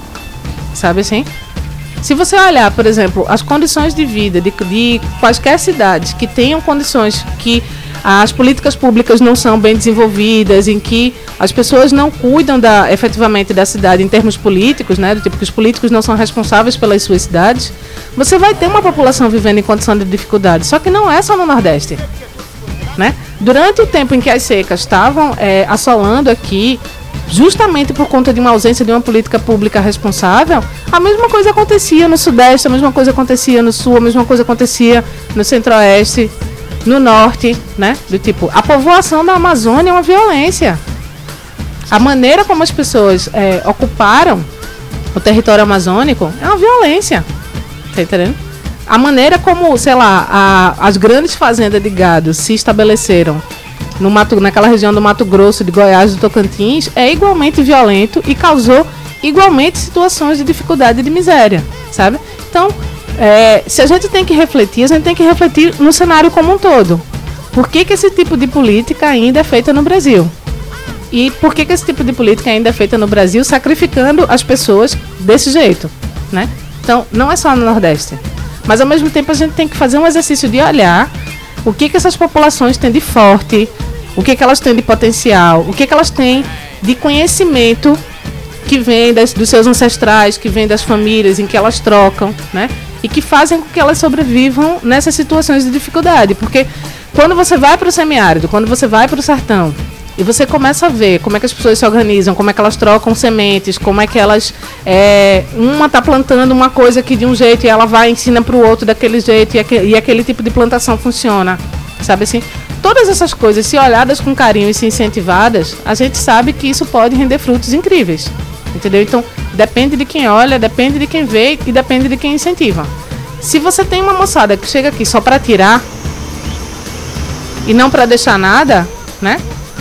Sabe assim? Se você olhar, por exemplo, as condições de vida de quaisquer cidades que tenham condições que as políticas públicas não são bem desenvolvidas, em que as pessoas não cuidam efetivamente da cidade em termos políticos, né, do tipo que os políticos não são responsáveis pelas suas cidades, você vai ter uma população vivendo em condição de dificuldade. Só que não é só no Nordeste, né? Durante o tempo em que as secas estavam assolando aqui, justamente por conta de uma ausência de uma política pública responsável, a mesma coisa acontecia no Sudeste, a mesma coisa acontecia no Sul, a mesma coisa acontecia no Centro-Oeste, no Norte, né? Do tipo, a povoação da Amazônia é uma violência. A maneira como as pessoas ocuparam o território amazônico é uma violência. Tá entendendo? A maneira como, sei lá, as grandes fazendas de gado se estabeleceram naquela região do Mato Grosso, de Goiás, do Tocantins, é igualmente violento e causou igualmente situações de dificuldade e de miséria, sabe? Então, se a gente tem que refletir, a gente tem que refletir no cenário como um todo. Por que esse tipo de política ainda é feita no Brasil? E por que esse tipo de política ainda é feita no Brasil, sacrificando as pessoas desse jeito, né? Então, não é só no Nordeste. Mas, ao mesmo tempo, a gente tem que fazer um exercício de olhar o que essas populações têm de forte, o que elas têm de potencial, o que elas têm de conhecimento que vem dos seus ancestrais, que vem das famílias em que elas trocam, né? E que fazem com que elas sobrevivam nessas situações de dificuldade. Porque quando você vai para o semiárido, quando você vai para o sertão, e você começa a ver como é que as pessoas se organizam, como é que elas trocam sementes, como é que elas... uma está plantando uma coisa aqui de um jeito e ela vai e ensina para o outro daquele jeito e aquele tipo de plantação funciona, sabe assim? Todas essas coisas, se olhadas com carinho e se incentivadas, a gente sabe que isso pode render frutos incríveis, entendeu? Então, depende de quem olha, depende de quem vê e depende de quem incentiva. Se você tem uma moçada que chega aqui só para tirar e não para deixar nada, né?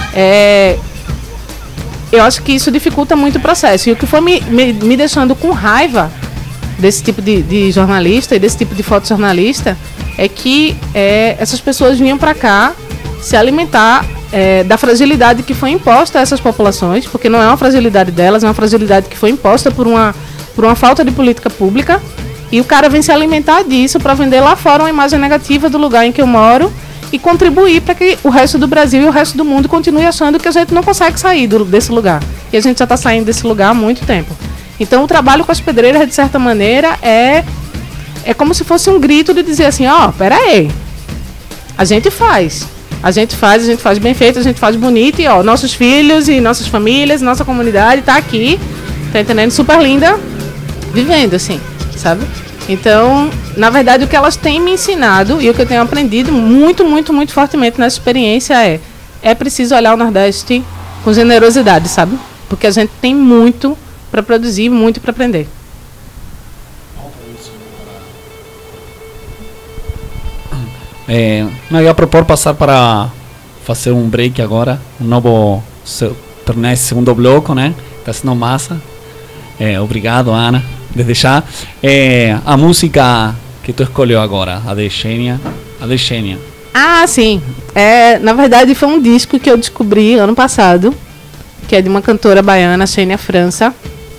Eu acho que isso dificulta muito o processo. E o que foi me deixando com raiva desse tipo de jornalista e desse tipo de fotojornalista é que essas pessoas vinham para cá se alimentar da fragilidade que foi imposta a essas populações, porque não é uma fragilidade delas, é uma fragilidade que foi imposta por uma falta de política pública, E o cara vem se alimentar disso para vender lá fora uma imagem negativa do lugar em que eu moro e contribuir para que o resto do Brasil e o resto do mundo continue achando que a gente não consegue sair desse lugar. E a gente já está saindo desse lugar há muito tempo. Então o trabalho com as pedreiras, de certa maneira, é como se fosse um grito de dizer assim, pera aí, a gente faz bem feito, a gente faz bonito e nossos filhos e nossas famílias, nossa comunidade tá aqui, tá entendendo? Super linda, vivendo assim, sabe? Então, na verdade, o que elas têm me ensinado e o que eu tenho aprendido muito, muito, muito fortemente nessa experiência é preciso olhar o Nordeste com generosidade, sabe? Porque a gente tem muito para produzir, muito para aprender. Eu ia propor passar para fazer um break agora, um novo, tornar esse segundo bloco, né? Tá sendo massa. Obrigado, Ana. Desde já. A música que tu escolheu agora, a de Xenia. Ah, sim. Na verdade, foi um disco que eu descobri ano passado, que é de uma cantora baiana, Xenia França.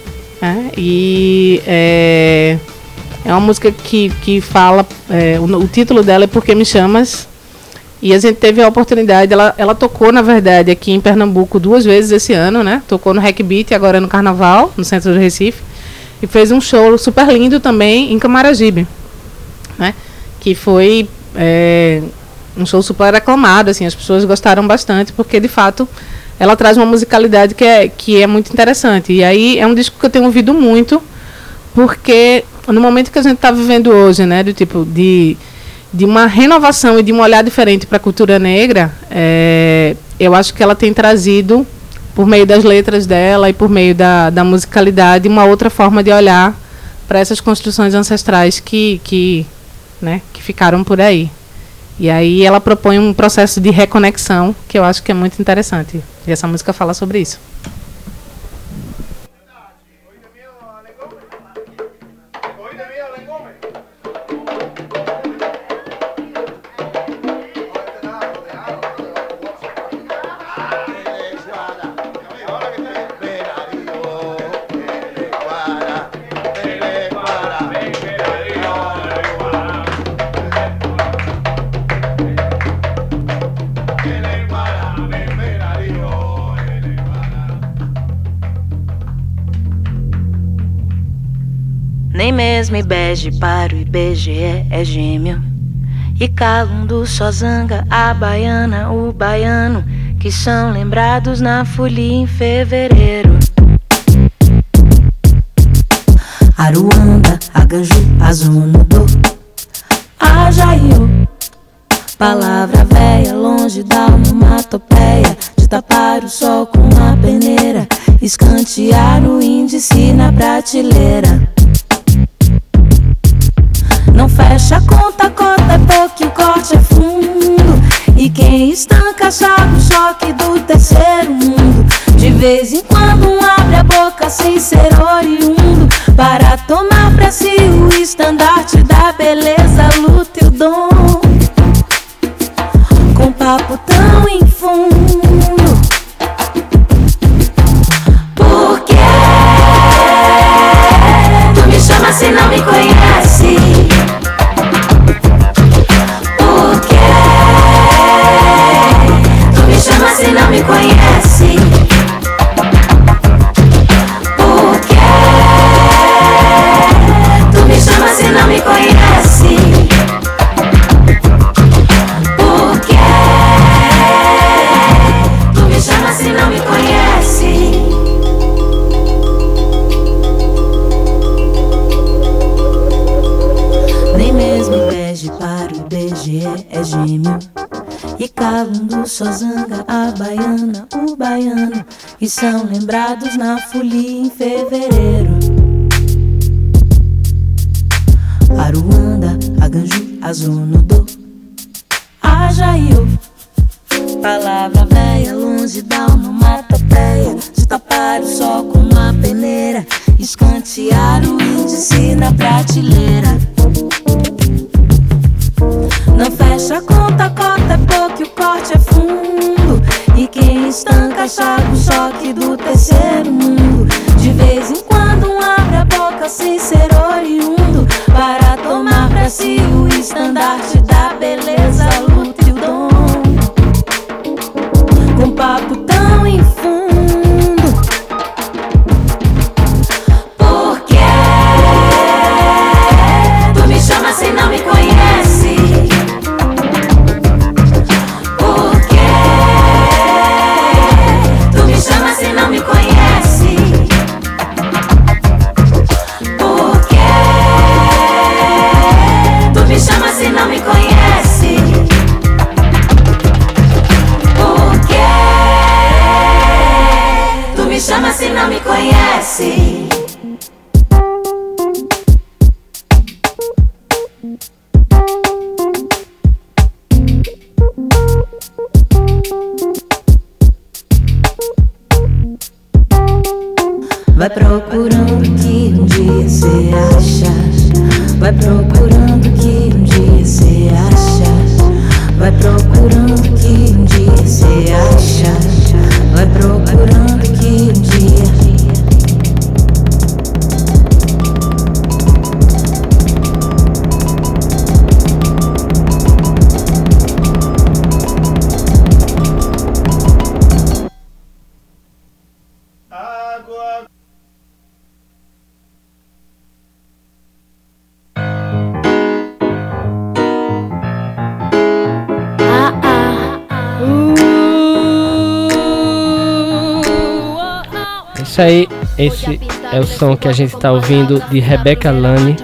E é uma música que fala... o título dela é Por Que Me Chamas? E a gente teve a oportunidade... Ela tocou, na verdade, aqui em Pernambuco 2 vezes esse ano, né? Tocou no Rec Beat, agora no Carnaval, no centro do Recife. E fez um show super lindo também em Camaragibe, né? Que foi um show super aclamado, assim, as pessoas gostaram bastante, porque de fato ela traz uma musicalidade que é muito interessante. E aí é um disco que eu tenho ouvido muito, porque no momento que a gente está vivendo hoje, né, do tipo de uma renovação e de um olhar diferente para a cultura negra, eu acho que ela tem trazido, por meio das letras dela e por meio da musicalidade, uma outra forma de olhar para essas construções ancestrais que ficaram por aí. E aí ela propõe um processo de reconexão que eu acho que é muito interessante. E essa música fala sobre isso. Nem mesmo IBEGE para o IBGE é gêmeo. E Calundu só zanga a baiana, o baiano, que são lembrados na folia em fevereiro. Aruanda, Aganju, Azunodô, Ajaiô, palavra véia, longe da onomatopeia, de tapar o sol com a peneira, escantear o índice na prateleira. Não fecha a conta, cota é pouco e o corte é fundo. E quem estanca sabe o choque do terceiro mundo. De vez em quando abre a boca sem ser oriundo, para tomar pra si o estandarte da beleza, luta e o dom, com papo tão infundo. Por que tu me chama se não me conhece? Por que tu me chama se não me conhece? Por que tu me chama se não me conhece? Por que tu me chama se não me conhece? Nem mesmo IBEGE para o IBGE é gêmeo. E Calundu só zanga a baiana, o baiano, e são lembrados na folia em fevereiro. Aruanda, Aganju, Azunodô, Ajaiô, palavra véia, longe da onomatopeia, de tapar o sol com uma peneira, escantear o índice na prateleira. Não fecha a conta, cota é pouco e o corte é fundo. E quem estanca sabe o choque do terceiro mundo. De vez em quando abre a boca sem ser oriundo, para vai procurando que um dia cê acha, vai procurando que um dia cê acha, vai procurando que um dia. Isso aí, esse é o som que a gente está ouvindo de Rebeca Lane,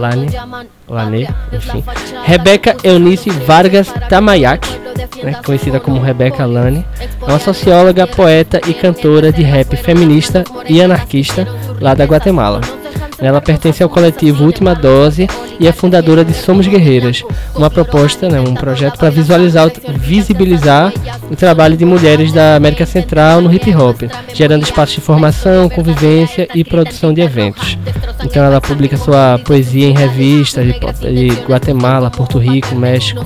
enfim. Rebeca Eunice Vargas Tamayak, né, conhecida como Rebeca Lane, é uma socióloga, poeta e cantora de rap feminista e anarquista lá da Guatemala. Ela pertence ao coletivo Última Dose e é fundadora de Somos Guerreiras, uma proposta, um projeto para visibilizar o trabalho de mulheres da América Central no hip hop, gerando espaços de formação, convivência e produção de eventos. Então ela publica sua poesia em revistas de Guatemala, Porto Rico, México.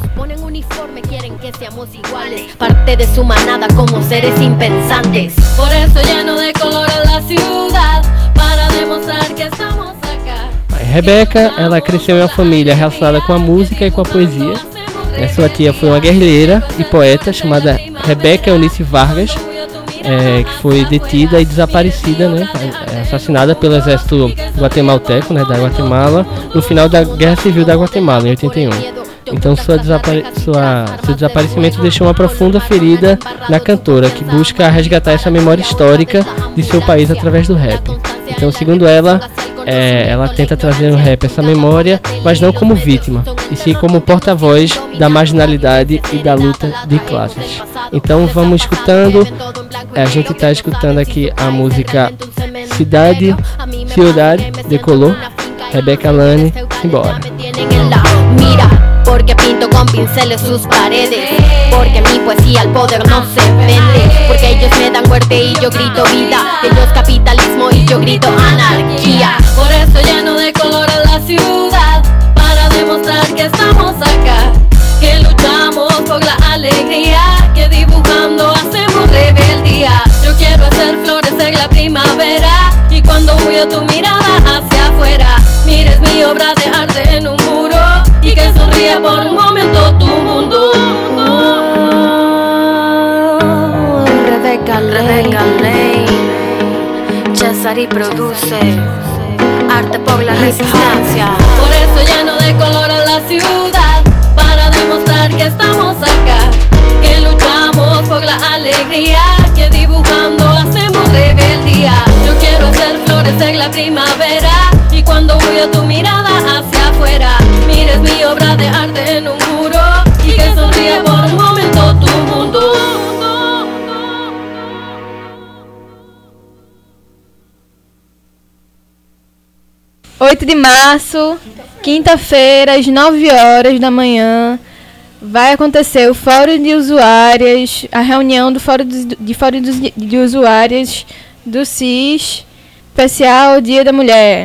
Parte de su manada como seres impensantes. Por eso lleno de color en la ciudad, para demostrar que estamos acá. Rebeca, ela cresceu em uma família relacionada com a música e com a poesia. Sua tia foi uma guerrilheira e poeta chamada Rebeca Eunice Vargas, que foi detida e desaparecida, assassinada pelo exército guatemalteco, da Guatemala, no final da Guerra Civil da Guatemala, em 81. Então seu desaparecimento deixou uma profunda ferida na cantora, que busca resgatar essa memória histórica de seu país através do rap. Então, segundo ela, ela tenta trazer no rap essa memória, mas não como vítima, e sim como porta-voz da marginalidade e da luta de classes. Então vamos escutando, a gente está escutando aqui a música Ciudad de Color, Rebeca Lane, embora. Porque pinto con pinceles sus paredes, porque mi poesía al poder no se vende, porque ellos me dan muerte y yo grito vida, ellos capitalismo y yo grito anarquía. Por eso lleno de color en la ciudad, para demostrar que estamos acá, que luchamos por la alegría, que dibujando hacemos rebeldía. Yo quiero hacer florecer la primavera, y cuando huyo tu mirada hacia afuera, mires mi obra de arte en un muro, y que sonríe por un momento tu mundo. Rebeca Lane, Cesari produce arte por la resistencia. Por eso lleno de color en la ciudad, para demostrar que estamos acá, que luchamos por la alegría, que dibujando hacemos rebeldía. Yo quiero hacer florecer la primavera, y cuando huyo tu mirada hacia afuera, mires mi obra de arte en un muro, y que sonríe por un momento tu mundo. 8 de março, quinta-feira, às 9 horas da manhã, vai acontecer o Fórum de Usuárias, a reunião do Fórum de Usuárias do CIS, especial Dia da Mulher.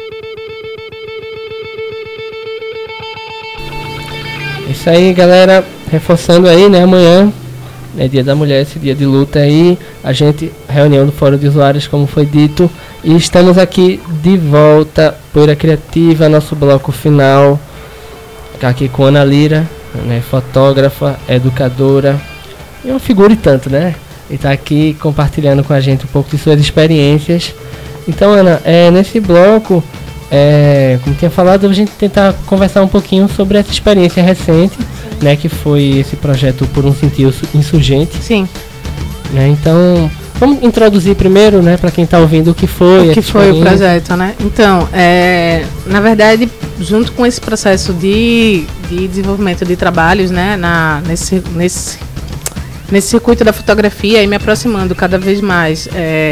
Isso aí, galera, reforçando aí, amanhã é Dia da Mulher, esse dia de luta aí, reunião do Fórum de Usuários, como foi dito, e estamos aqui de volta, Poeira Criativa, nosso bloco final, aqui com Ana Lira, fotógrafa, educadora, e uma figura e tanto, e tá aqui compartilhando com a gente um pouco de suas experiências. Então, Ana, nesse bloco, como tinha falado, a gente tentar conversar um pouquinho sobre essa experiência recente, que foi esse projeto Por um Sentido Insurgente. Sim. Então, vamos introduzir primeiro, para quem está ouvindo, o que foi o projeto, Então, na verdade, junto com esse processo de desenvolvimento de trabalhos, nesse circuito da fotografia, e me aproximando cada vez mais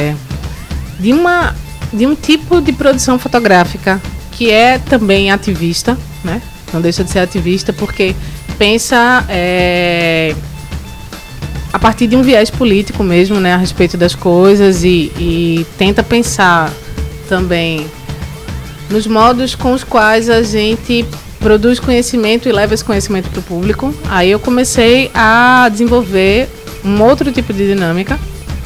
de um tipo de produção fotográfica que é também ativista, não deixa de ser ativista, porque pensa a partir de um viés político mesmo, a respeito das coisas, e tenta pensar também nos modos com os quais a gente produz conhecimento e leva esse conhecimento para o público. Aí eu comecei a desenvolver um outro tipo de dinâmica,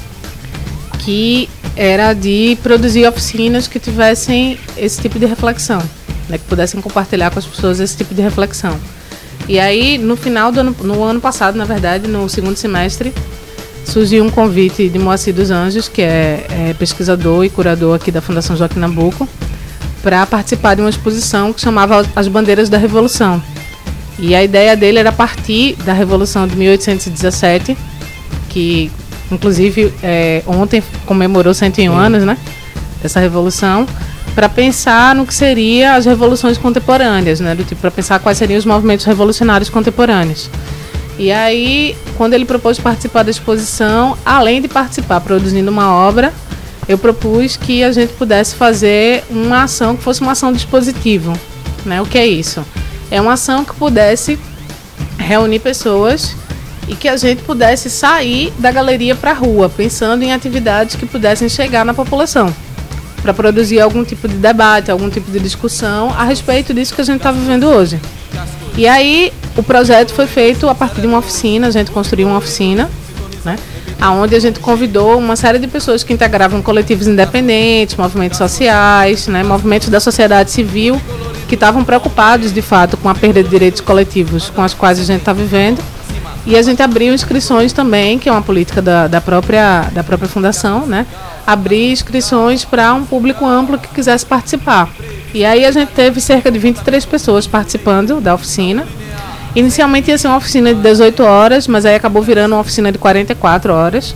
que era de produzir oficinas que tivessem esse tipo de reflexão, né, que pudessem compartilhar com as pessoas esse tipo de reflexão. E aí, no ano passado, na verdade, no segundo semestre, surgiu um convite de Moacir dos Anjos, que é pesquisador e curador aqui da Fundação Joaquim Nabuco, para participar de uma exposição que chamava As Bandeiras da Revolução. E a ideia dele era partir da Revolução de 1817, que inclusive ontem comemorou 101 anos, né, dessa revolução, para pensar no que seriam as revoluções contemporâneas, né, do tipo, para pensar quais seriam os movimentos revolucionários contemporâneos. E aí, quando ele propôs participar da exposição, além de participar produzindo uma obra, eu propus que a gente pudesse fazer uma ação que fosse uma ação dispositiva, né? O que é isso? É uma ação que pudesse reunir pessoas e que a gente pudesse sair da galeria para a rua, pensando em atividades que pudessem chegar na população, para produzir algum tipo de debate, algum tipo de discussão a respeito disso que a gente está vivendo hoje. E aí o projeto foi feito a partir de uma oficina, a gente construiu uma oficina, né, onde a gente convidou uma série de pessoas que integravam coletivos independentes, movimentos sociais, né, movimentos da sociedade civil, que estavam preocupados de fato com a perda de direitos coletivos com as quais a gente está vivendo. E a gente abriu inscrições também, que é uma política da própria fundação, né? Abrir inscrições para um público amplo que quisesse participar. E aí a gente teve cerca de 23 pessoas participando da oficina. Inicialmente ia ser uma oficina de 18 horas, mas aí acabou virando uma oficina de 44 horas.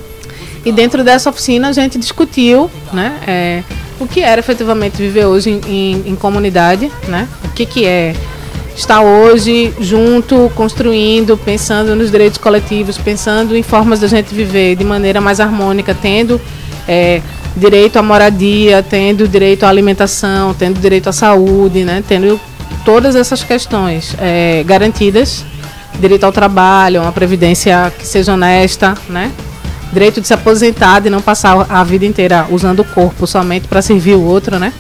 E dentro dessa oficina a gente discutiu, né, o que era efetivamente viver hoje em comunidade, né? O que é estar hoje junto, construindo, pensando nos direitos coletivos, pensando em formas da gente viver de maneira mais harmônica, tendo direito à moradia, tendo direito à alimentação, tendo direito à saúde, né? Tendo todas essas questões garantidas, direito ao trabalho, uma previdência que seja honesta, né? Direito de se aposentar, de não passar a vida inteira usando o corpo somente para servir o outro, né?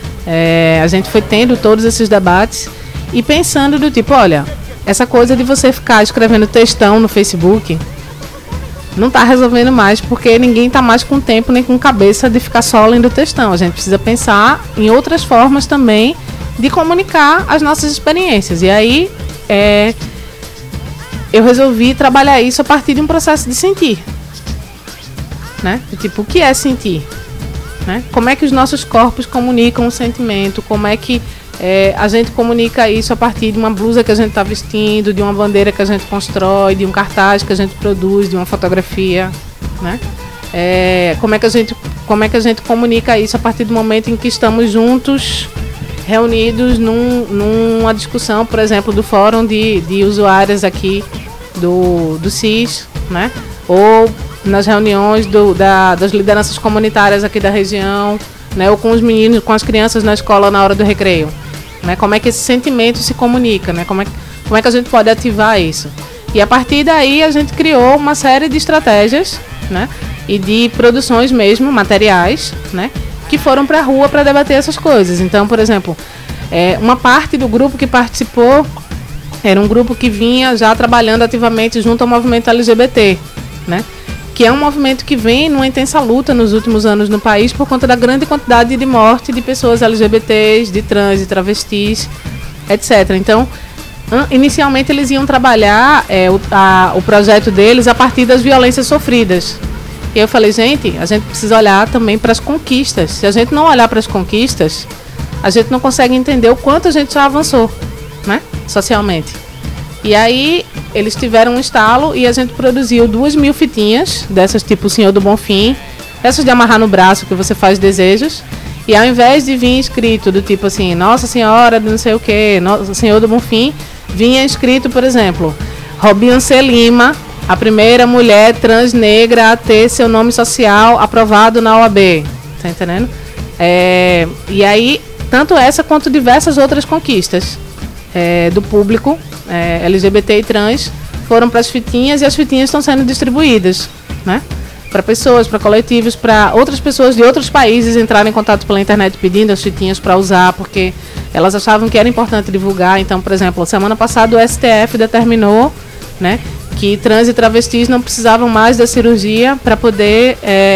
A gente foi tendo todos esses debates e pensando do tipo, olha, essa coisa de você ficar escrevendo textão no Facebook não está resolvendo mais, porque ninguém está mais com tempo nem com cabeça de ficar só lendo textão. A gente precisa pensar em outras formas também de comunicar as nossas experiências. E aí eu resolvi trabalhar isso a partir de um processo de sentir, né? Tipo, o que é sentir? Né? Como é que os nossos corpos comunicam o sentimento? Como é que a gente comunica isso a partir de uma blusa que a gente está vestindo, de uma bandeira que a gente constrói, de um cartaz que a gente produz, de uma fotografia, né? Como é que a gente comunica isso a partir do momento em que estamos juntos, reunidos numa discussão, por exemplo, do fórum de usuárias aqui do CIS, né? Ou nas reuniões das lideranças comunitárias aqui da região, né? Ou com os meninos, com as crianças na escola na hora do recreio. Né? Como é que esse sentimento se comunica, né? Como é que a gente pode ativar isso? E a partir daí a gente criou uma série de estratégias, né? E de produções mesmo, materiais, né? Que foram para a rua para debater essas coisas. Então, por exemplo, uma parte do grupo que participou era um grupo que vinha já trabalhando ativamente junto ao movimento LGBT, né? Que é um movimento que vem numa intensa luta nos últimos anos no país por conta da grande quantidade de morte de pessoas LGBTs, de trans, de travestis, etc. Então, inicialmente eles iam trabalhar o projeto deles a partir das violências sofridas. E eu falei, gente, a gente precisa olhar também para as conquistas. Se a gente não olhar para as conquistas, a gente não consegue entender o quanto a gente já avançou, né, socialmente. E aí eles tiveram um estalo e a gente produziu 2.000 fitinhas, dessas tipo o Senhor do Bonfim, essas de amarrar no braço que você faz desejos, e ao invés de vir escrito do tipo assim, Nossa Senhora de não sei o que, Senhor do Bonfim, vinha escrito, por exemplo, Robince Lima, a primeira mulher trans negra a ter seu nome social aprovado na OAB, tá entendendo? E aí, tanto essa quanto diversas outras conquistas do público LGBT e trans foram para as fitinhas, e as fitinhas estão sendo distribuídas, né? para pessoas, para coletivos, para outras pessoas de outros países entrarem em contato pela internet pedindo as fitinhas para usar, porque elas achavam que era importante divulgar. Então, por exemplo, semana passada o STF determinou, né, que trans e travestis não precisavam mais da cirurgia para poder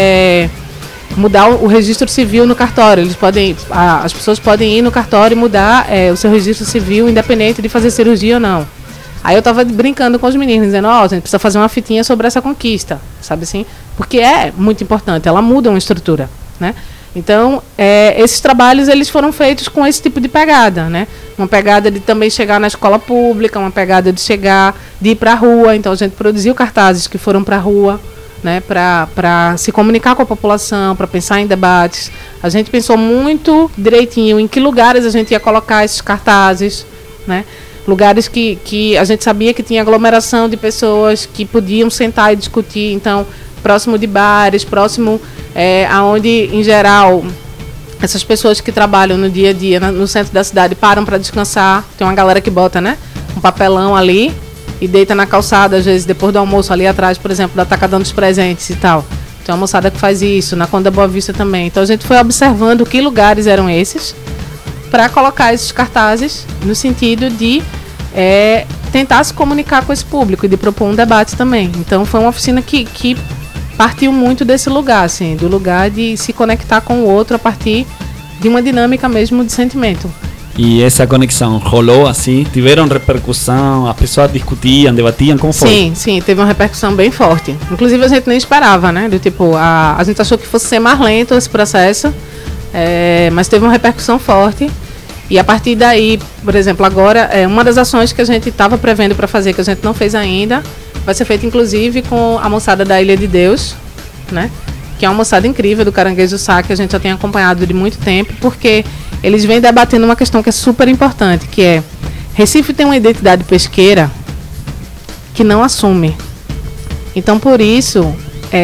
mudar o registro civil no cartório. As pessoas podem ir no cartório e mudar o seu registro civil, independente de fazer cirurgia ou não. Aí eu tava brincando com os meninos, dizendo, a gente precisa fazer uma fitinha sobre essa conquista, sabe assim? Porque é muito importante, ela muda uma estrutura, né? Então, esses trabalhos, eles foram feitos com esse tipo de pegada, né? Uma pegada de também chegar na escola pública, uma pegada de ir para a rua. Então, a gente produziu cartazes que foram para a rua, né? Para se comunicar com a população, para pensar em debates. A gente pensou muito direitinho em que lugares a gente ia colocar esses cartazes, né? Lugares que a gente sabia que tinha aglomeração de pessoas que podiam sentar e discutir. Então, próximo de bares, próximo aonde, em geral, essas pessoas que trabalham no dia a dia no centro da cidade param para descansar. Tem uma galera que bota, né, um papelão ali e deita na calçada, às vezes, depois do almoço, ali atrás, por exemplo, da Atacadão dos Presentes e tal. Tem uma moçada que faz isso, na Conda Boa Vista também. Então, a gente foi observando que lugares eram esses para colocar esses cartazes no sentido de tentar se comunicar com esse público e de propor um debate também. Então foi uma oficina que partiu muito desse lugar, assim, do lugar de se conectar com o outro a partir de uma dinâmica mesmo de sentimento. E essa conexão rolou assim? Tiveram repercussão? As pessoas discutiam, debatiam? Como foi? Sim, teve uma repercussão bem forte. Inclusive a gente nem esperava, né? Do tipo, a gente achou que fosse ser mais lento esse processo, mas teve uma repercussão forte. E a partir daí, por exemplo, agora, uma das ações que a gente estava prevendo para fazer, que a gente não fez ainda, vai ser feita inclusive com a moçada da Ilha de Deus, né? Que é uma moçada incrível do Caranguejo Sá, que a gente já tem acompanhado de muito tempo, porque eles vêm debatendo uma questão que é super importante, que é Recife tem uma identidade pesqueira que não assume. Então, por isso,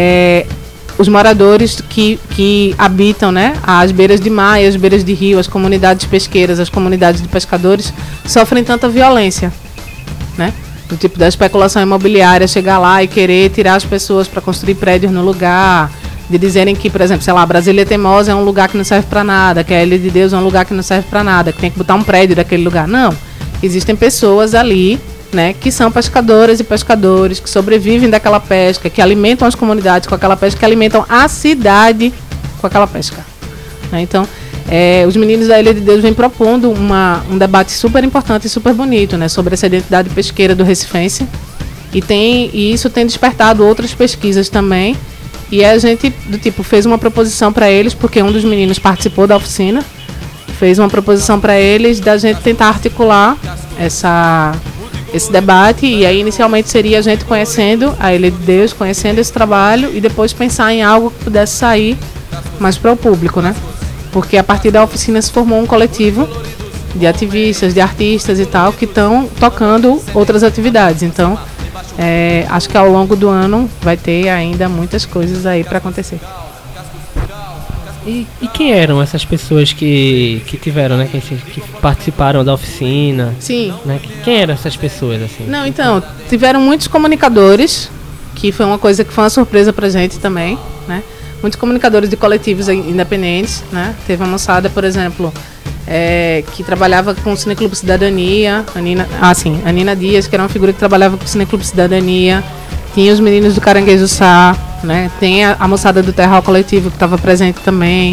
os moradores que habitam, né, as beiras de mar e as beiras de rio, as comunidades pesqueiras, as comunidades de pescadores, sofrem tanta violência, né? Do tipo da especulação imobiliária, chegar lá e querer tirar as pessoas para construir prédios no lugar, de dizerem que, por exemplo, sei lá, Brasília Teimosa é um lugar que não serve para nada, que a Ilha de Deus é um lugar que não serve para nada, que tem que botar um prédio daquele lugar. Não, existem pessoas ali, né, que são pescadoras e pescadores, que sobrevivem daquela pesca, que alimentam as comunidades com aquela pesca, que alimentam a cidade com aquela pesca, né? Então, os meninos da Ilha de Deus vêm propondo um debate super importante e super bonito, né, sobre essa identidade pesqueira do recifense, e isso tem despertado outras pesquisas também, e a gente, do tipo, fez uma proposição para eles, porque um dos meninos participou da oficina, fez uma proposição para eles da gente tentar articular esse debate, e aí inicialmente seria a gente conhecendo a Ilha de Deus, conhecendo esse trabalho, e depois pensar em algo que pudesse sair mais para o público, né? Porque a partir da oficina se formou um coletivo de ativistas, de artistas e tal, que estão tocando outras atividades. Então, acho que ao longo do ano vai ter ainda muitas coisas aí para acontecer. E quem eram essas pessoas que tiveram, né, que participaram da oficina? Sim. Né? Quem eram essas pessoas, assim? Não, então, tiveram muitos comunicadores, que foi uma coisa que foi uma surpresa pra gente também, né? Muitos comunicadores de coletivos independentes, né? Teve uma moçada, por exemplo, que trabalhava com o Cineclube Cidadania, a Nina Dias, que era uma figura que trabalhava com o Cineclube Cidadania. Tinha os meninos do Caranguejo Sá, né? Tem a moçada do Terral Coletivo que estava presente também.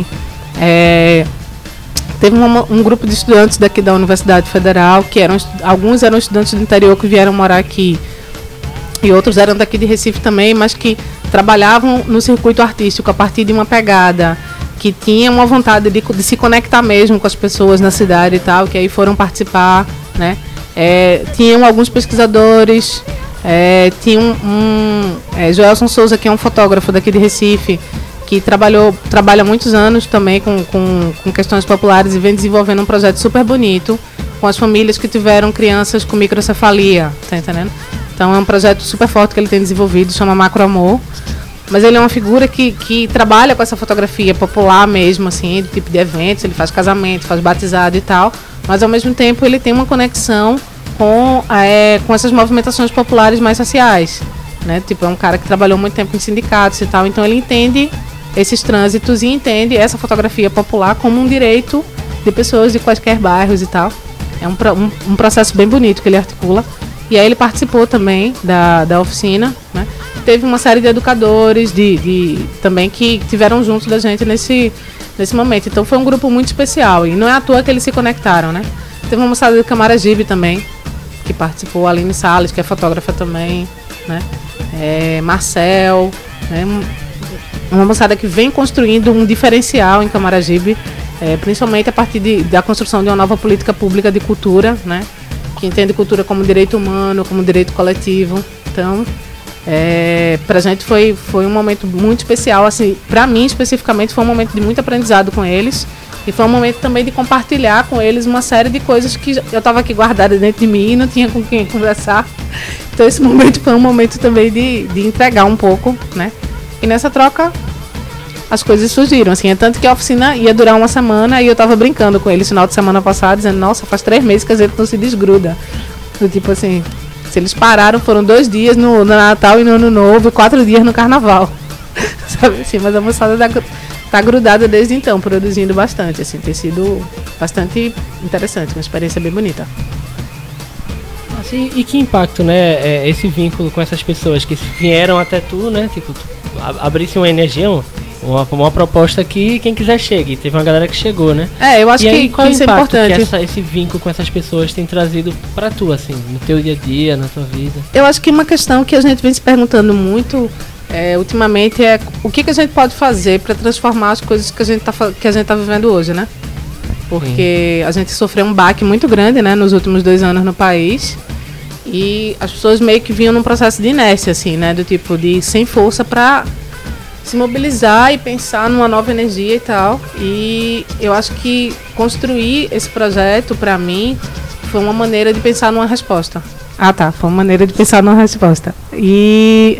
Teve um grupo de estudantes daqui da Universidade Federal, que alguns eram estudantes do interior que vieram morar aqui, e outros eram daqui de Recife também, mas que trabalhavam no circuito artístico a partir de uma pegada, que tinham uma vontade de se conectar mesmo com as pessoas na cidade e tal, que aí foram participar, né? Tinham alguns pesquisadores, tinha Joelson Souza, que é um fotógrafo daqui de Recife, que trabalha há muitos anos também com questões populares e vem desenvolvendo um projeto super bonito com as famílias que tiveram crianças com microcefalia, tá entendendo? Então é um projeto super forte que ele tem desenvolvido, chama Macro Amor. Mas ele é uma figura que trabalha com essa fotografia popular mesmo, assim, de tipo de eventos, ele faz casamento, faz batizado e tal, mas ao mesmo tempo ele tem uma conexão com essas movimentações populares mais sociais, né? Tipo, é um cara que trabalhou muito tempo em sindicatos e tal, então ele entende esses trânsitos e entende essa fotografia popular como um direito de pessoas de quaisquer bairros e tal. É um processo bem bonito que ele articula. E aí ele participou também da oficina, né? Teve uma série de educadores também que tiveram junto da gente nesse momento. Então foi um grupo muito especial. E não é à toa que eles se conectaram, né? Teve uma moçada de Camaragibe também, que participou, a Aline Salles, que é fotógrafa também, né? Marcel, né? Uma moçada que vem construindo um diferencial em Camaragibe, principalmente a partir da construção de uma nova política pública de cultura, né? Que entende cultura como direito humano, como direito coletivo. Então, pra gente foi um momento muito especial, assim, pra mim especificamente foi um momento de muito aprendizado com eles e foi um momento também de compartilhar com eles uma série de coisas que eu estava aqui guardada dentro de mim e não tinha com quem conversar. Então esse momento foi um momento também de entregar um pouco, né? E nessa troca as coisas surgiram, assim, tanto que a oficina ia durar uma semana e eu tava brincando com eles no final de semana passado, dizendo, nossa, faz 3 meses que a gente não se desgruda. Do tipo assim, se eles pararam, foram 2 dias no Natal e no Ano Novo e 4 dias no Carnaval. Sabe assim, mas a moçada tá grudada desde então, produzindo bastante, assim, tem sido bastante interessante, uma experiência bem bonita. Assim, e que impacto, né, esse vínculo com essas pessoas que vieram até tu, né, tipo, abrisse uma energia, uma proposta que quem quiser chegue. Teve uma galera que chegou, né? Eu acho que isso é importante. Que esse vínculo com essas pessoas tem trazido pra tu, assim, no teu dia a dia, na tua vida? Eu acho que uma questão que a gente vem se perguntando muito ultimamente é o que a gente pode fazer para transformar as coisas que a gente tá vivendo hoje, né? Porque a gente sofreu um baque muito grande, né, nos últimos 2 anos no país. E as pessoas meio que vinham num processo de inércia, assim, né? Do tipo, de sem força pra se mobilizar e pensar numa nova energia e tal. E eu acho que construir esse projeto, pra mim, foi uma maneira de pensar numa resposta. Foi uma maneira de pensar numa resposta. E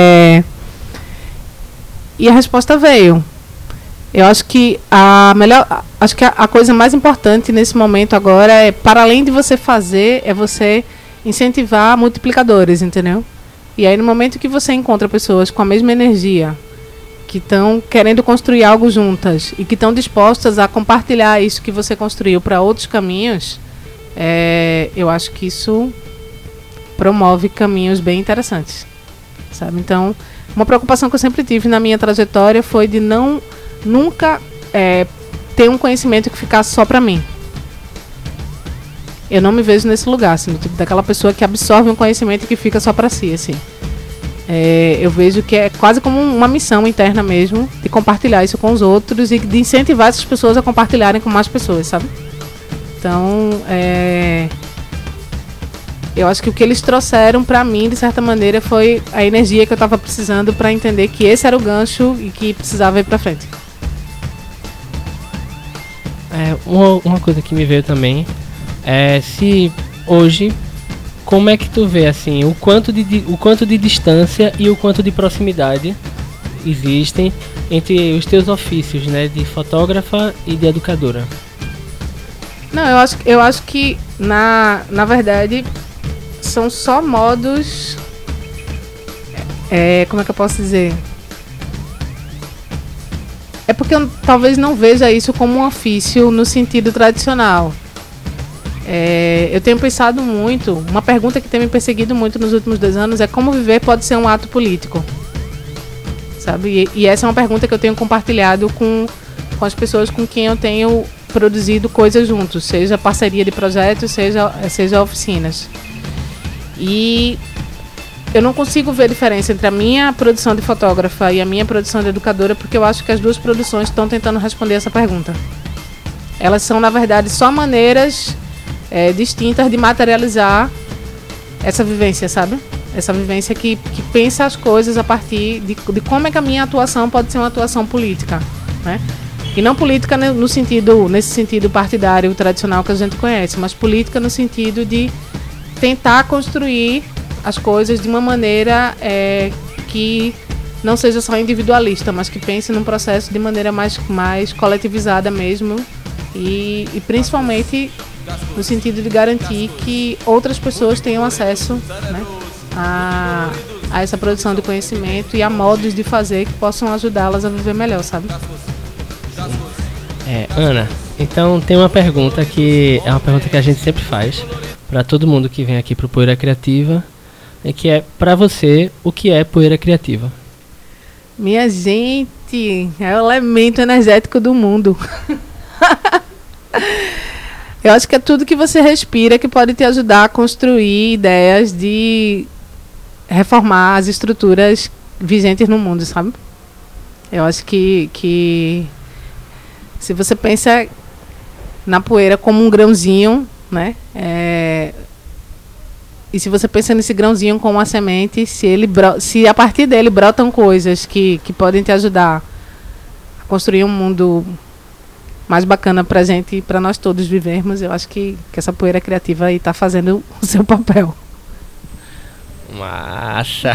a resposta veio. Eu acho que a coisa mais importante nesse momento agora é, para além de você fazer, é você incentivar multiplicadores, entendeu? E aí no momento que você encontra pessoas com a mesma energia, que estão querendo construir algo juntas e que estão dispostas a compartilhar isso que você construiu para outros caminhos, eu acho que isso promove caminhos bem interessantes, sabe? Então, uma preocupação que eu sempre tive na minha trajetória foi de nunca ter um conhecimento que ficasse só para mim. Eu não me vejo nesse lugar, assim, tipo daquela pessoa que absorve um conhecimento que fica só para si, assim. Eu vejo que é quase como uma missão interna mesmo, de compartilhar isso com os outros e de incentivar essas pessoas a compartilharem com mais pessoas, sabe? Então, eu acho que o que eles trouxeram pra mim, de certa maneira, foi a energia que eu tava precisando pra entender que esse era o gancho e que precisava ir pra frente. Uma coisa que me veio também é se hoje, como é que tu vê assim, o quanto de distância e o quanto de proximidade existem entre os teus ofícios, né, de fotógrafa e de educadora? Não, eu acho que na verdade são só modos, como é que eu posso dizer? É porque eu talvez não veja isso como um ofício no sentido tradicional. Eu tenho pensado muito, uma pergunta que tem me perseguido muito nos últimos 2 anos é como viver pode ser um ato político, sabe? E essa é uma pergunta que eu tenho compartilhado com as pessoas com quem eu tenho produzido coisas juntos, seja parceria de projetos, seja oficinas. E eu não consigo ver diferença entre a minha produção de fotógrafa e a minha produção de educadora, porque eu acho que as 2 produções estão tentando responder essa pergunta. Elas são, na verdade, só maneiras distintas de materializar essa vivência, sabe? Essa vivência que pensa as coisas a partir de como é que a minha atuação pode ser uma atuação política, né? E não política nesse sentido partidário tradicional que a gente conhece, mas política no sentido de tentar construir as coisas de uma maneira que não seja só individualista, mas que pense num processo de maneira mais coletivizada mesmo e principalmente no sentido de garantir que outras pessoas tenham acesso, né, a a essa produção de conhecimento e a modos de fazer que possam ajudá-las a viver melhor, sabe? Ana, então tem uma pergunta que é uma pergunta que a gente sempre faz para todo mundo que vem aqui pro Poeira Criativa, e que é, para você, o que é poeira criativa? Minha gente, é o elemento energético do mundo. Eu acho que é tudo que você respira que pode te ajudar a construir ideias de reformar as estruturas vigentes no mundo, sabe? Eu acho que se você pensa na poeira como um grãozinho, né? E se você pensa nesse grãozinho como uma semente, se a partir dele brotam coisas que podem te ajudar a construir um mundo mais bacana pra gente e pra nós todos vivermos, eu acho que essa poeira criativa aí tá fazendo o seu papel. Massa!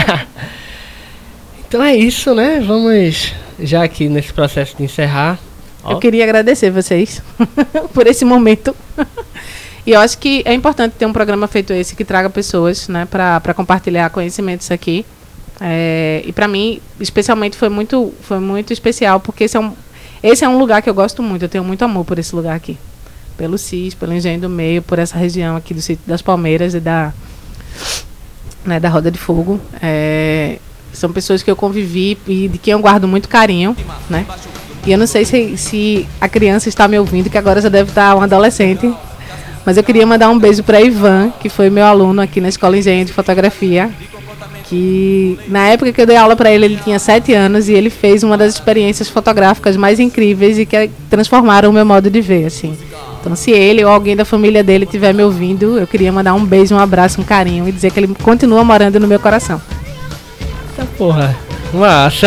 Então é isso, né? Vamos já aqui nesse processo de encerrar. Eu queria agradecer vocês por esse momento. E eu acho que é importante ter um programa feito esse que traga pessoas, né, para compartilhar conhecimentos aqui. E para mim, especialmente, foi muito especial, porque esse é um lugar que eu gosto muito. Eu tenho muito amor por esse lugar aqui. Pelo CIS, pelo Engenho do Meio, por essa região aqui do Sítio das Palmeiras e da Roda de Fogo. São pessoas que eu convivi e de quem eu guardo muito carinho, né? E eu não sei se a criança está me ouvindo, que agora já deve estar um adolescente. Mas eu queria mandar um beijo para Ivan, que foi meu aluno aqui na Escola Engenho de Fotografia. Que na época que eu dei aula para ele, ele tinha 7 anos e ele fez uma das experiências fotográficas mais incríveis e que transformaram o meu modo de ver, assim. Então, se ele ou alguém da família dele estiver me ouvindo, eu queria mandar um beijo, um abraço, um carinho e dizer que ele continua morando no meu coração. Eita porra, massa!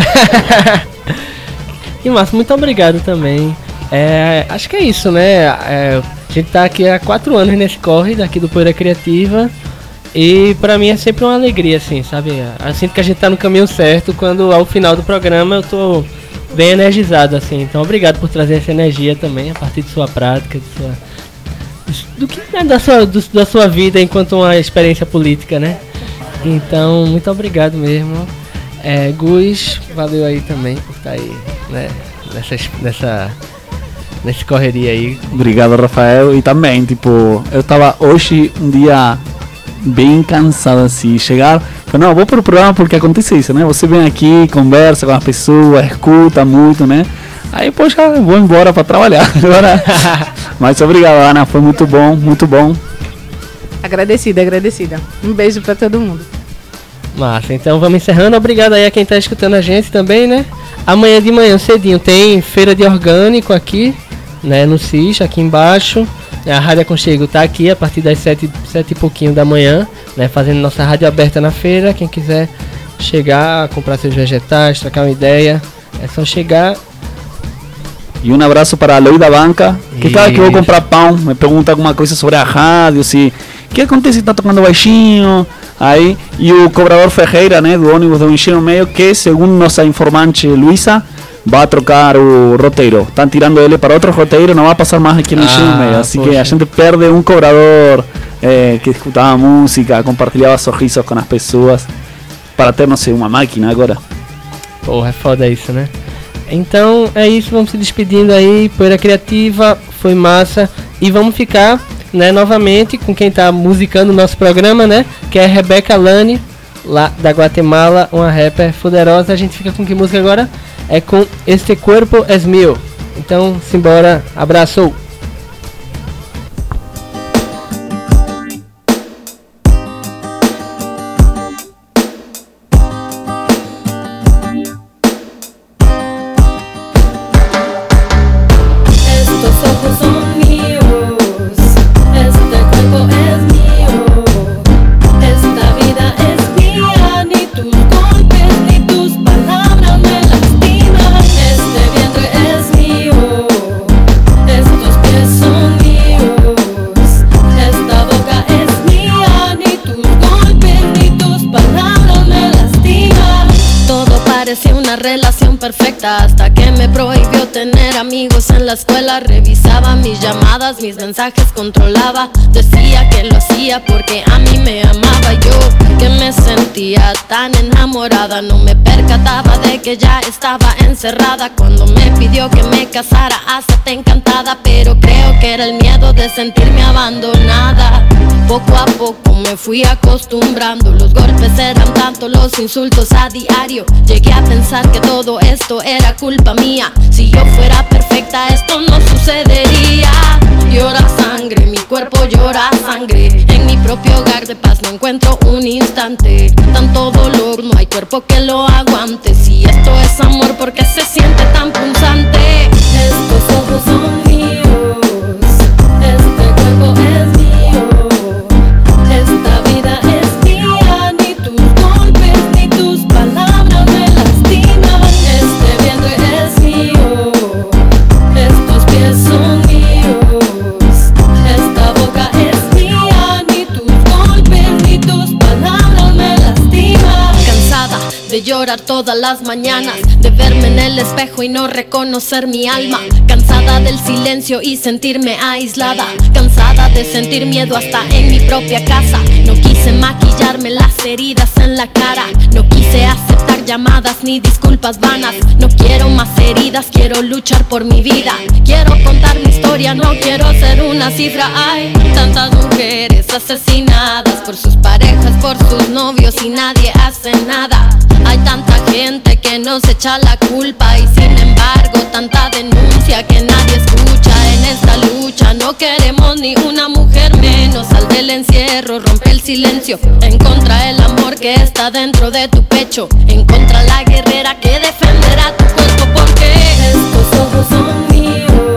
E Márcio, muito obrigado também. Acho que é isso, né? A gente tá aqui há 4 anos nesse corre daqui do Poeira Criativa. E pra mim é sempre uma alegria, assim, sabe? Eu sinto que a gente tá no caminho certo quando ao final do programa eu tô bem energizado, assim. Então obrigado por trazer essa energia também, a partir de sua prática, do que é da sua vida enquanto uma experiência política, né? Então, muito obrigado mesmo. Gus, valeu aí também por estar aí, né? Nessa correria aí. Obrigado, Rafael. E também, tipo, eu tava hoje um dia bem cansado assim, falei, não, vou pro programa porque acontece isso, né? Você vem aqui, conversa com as pessoas, escuta muito, né? Aí, poxa, vou embora pra trabalhar agora. Mas obrigado, Ana, foi muito bom, muito bom. Agradecida. Um beijo pra todo mundo. Massa, então vamos encerrando. Obrigado aí a quem tá escutando a gente também, né? Amanhã de manhã cedinho tem feira de orgânico aqui, né, no CIS, aqui embaixo. A Rádio Aconchego tá aqui a partir das 7 e pouquinho da manhã, né, fazendo nossa rádio aberta na feira. Quem quiser chegar, comprar seus vegetais, trocar uma ideia, é só chegar. E um abraço para a Loi da Banca, que cada vez que eu vou comprar pão, me pergunta alguma coisa sobre a rádio, se o que acontece, está tocando baixinho, aí, e o cobrador Ferreira, né, do ônibus do Engenho Meio, que segundo nossa informante Luísa, vai trocar o roteiro. Estão tirando ele para outro roteiro, não vai passar mais aqui no Engenho Meio, assim que a gente perde um cobrador que escutava música, compartilhava sorrisos com as pessoas, para ter, não sei, uma máquina agora. Porra, é foda isso, né? Então é isso, vamos se despedindo aí. Poeira Criativa, foi massa. E vamos ficar, né, novamente com quem tá musicando o nosso programa, né, que é a Rebeca Lani, lá da Guatemala, uma rapper poderosa. A gente fica com que música agora? É com Este Cuerpo Es Mío. Então, simbora, abraço! Estos una relación perfecta hasta que me prohibió tener amigos en la escuela. Revisaba mis llamadas, mis mensajes controlaba. Decía que lo hacía porque a mí me amaba. Yo que me sentía tan enamorada, no me percataba de que ya estaba encerrada. Cuando me pidió que me casara, hasta encantada, pero creo que era el miedo de sentirme abandonada. Poco a poco me fui acostumbrando, los golpes eran tanto, los insultos a diario. Llegué a pensar que todo esto era culpa mía. Si yo fuera perfecta esto no sucedería. Llora sangre, mi cuerpo llora sangre. En mi propio hogar de paz no encuentro un instante. Tanto dolor, no hay cuerpo que lo aguante. Si esto es amor, ¿por qué se siente tan punzante? Estos ojos son míos, este cuerpo es mío, esta vida es mía. Ni tus golpes ni tus palabras me lastiman. Este vientre es mío, estos pies son míos, esta boca es mía. Ni tus golpes ni tus palabras me lastiman. Cansada de llorar todas las mañanas, de verme en el espejo y no reconocer mi alma. Cansada del silencio y sentirme aislada. Cansada de sentir miedo hasta en mi propia casa. No quise maquillarme las heridas en la cara. No quise aceptar llamadas ni disculpas vanas. No quiero más heridas, quiero luchar por mi vida. Quiero contar mi historia, no quiero ser una cifra. Hay tantas mujeres asesinadas por sus parejas, por sus novios y nadie hace nada. Hay tanta gente que nos echa la culpa y sin embargo tanta denuncia que nadie escucha. En esta lucha no queremos ni una mujer menos. Sal del encierro, rompe el silencio. Encontra el amor que está dentro de tu pecho. Encontra la guerrera que defenderá tu cuerpo, porque estos ojos son míos.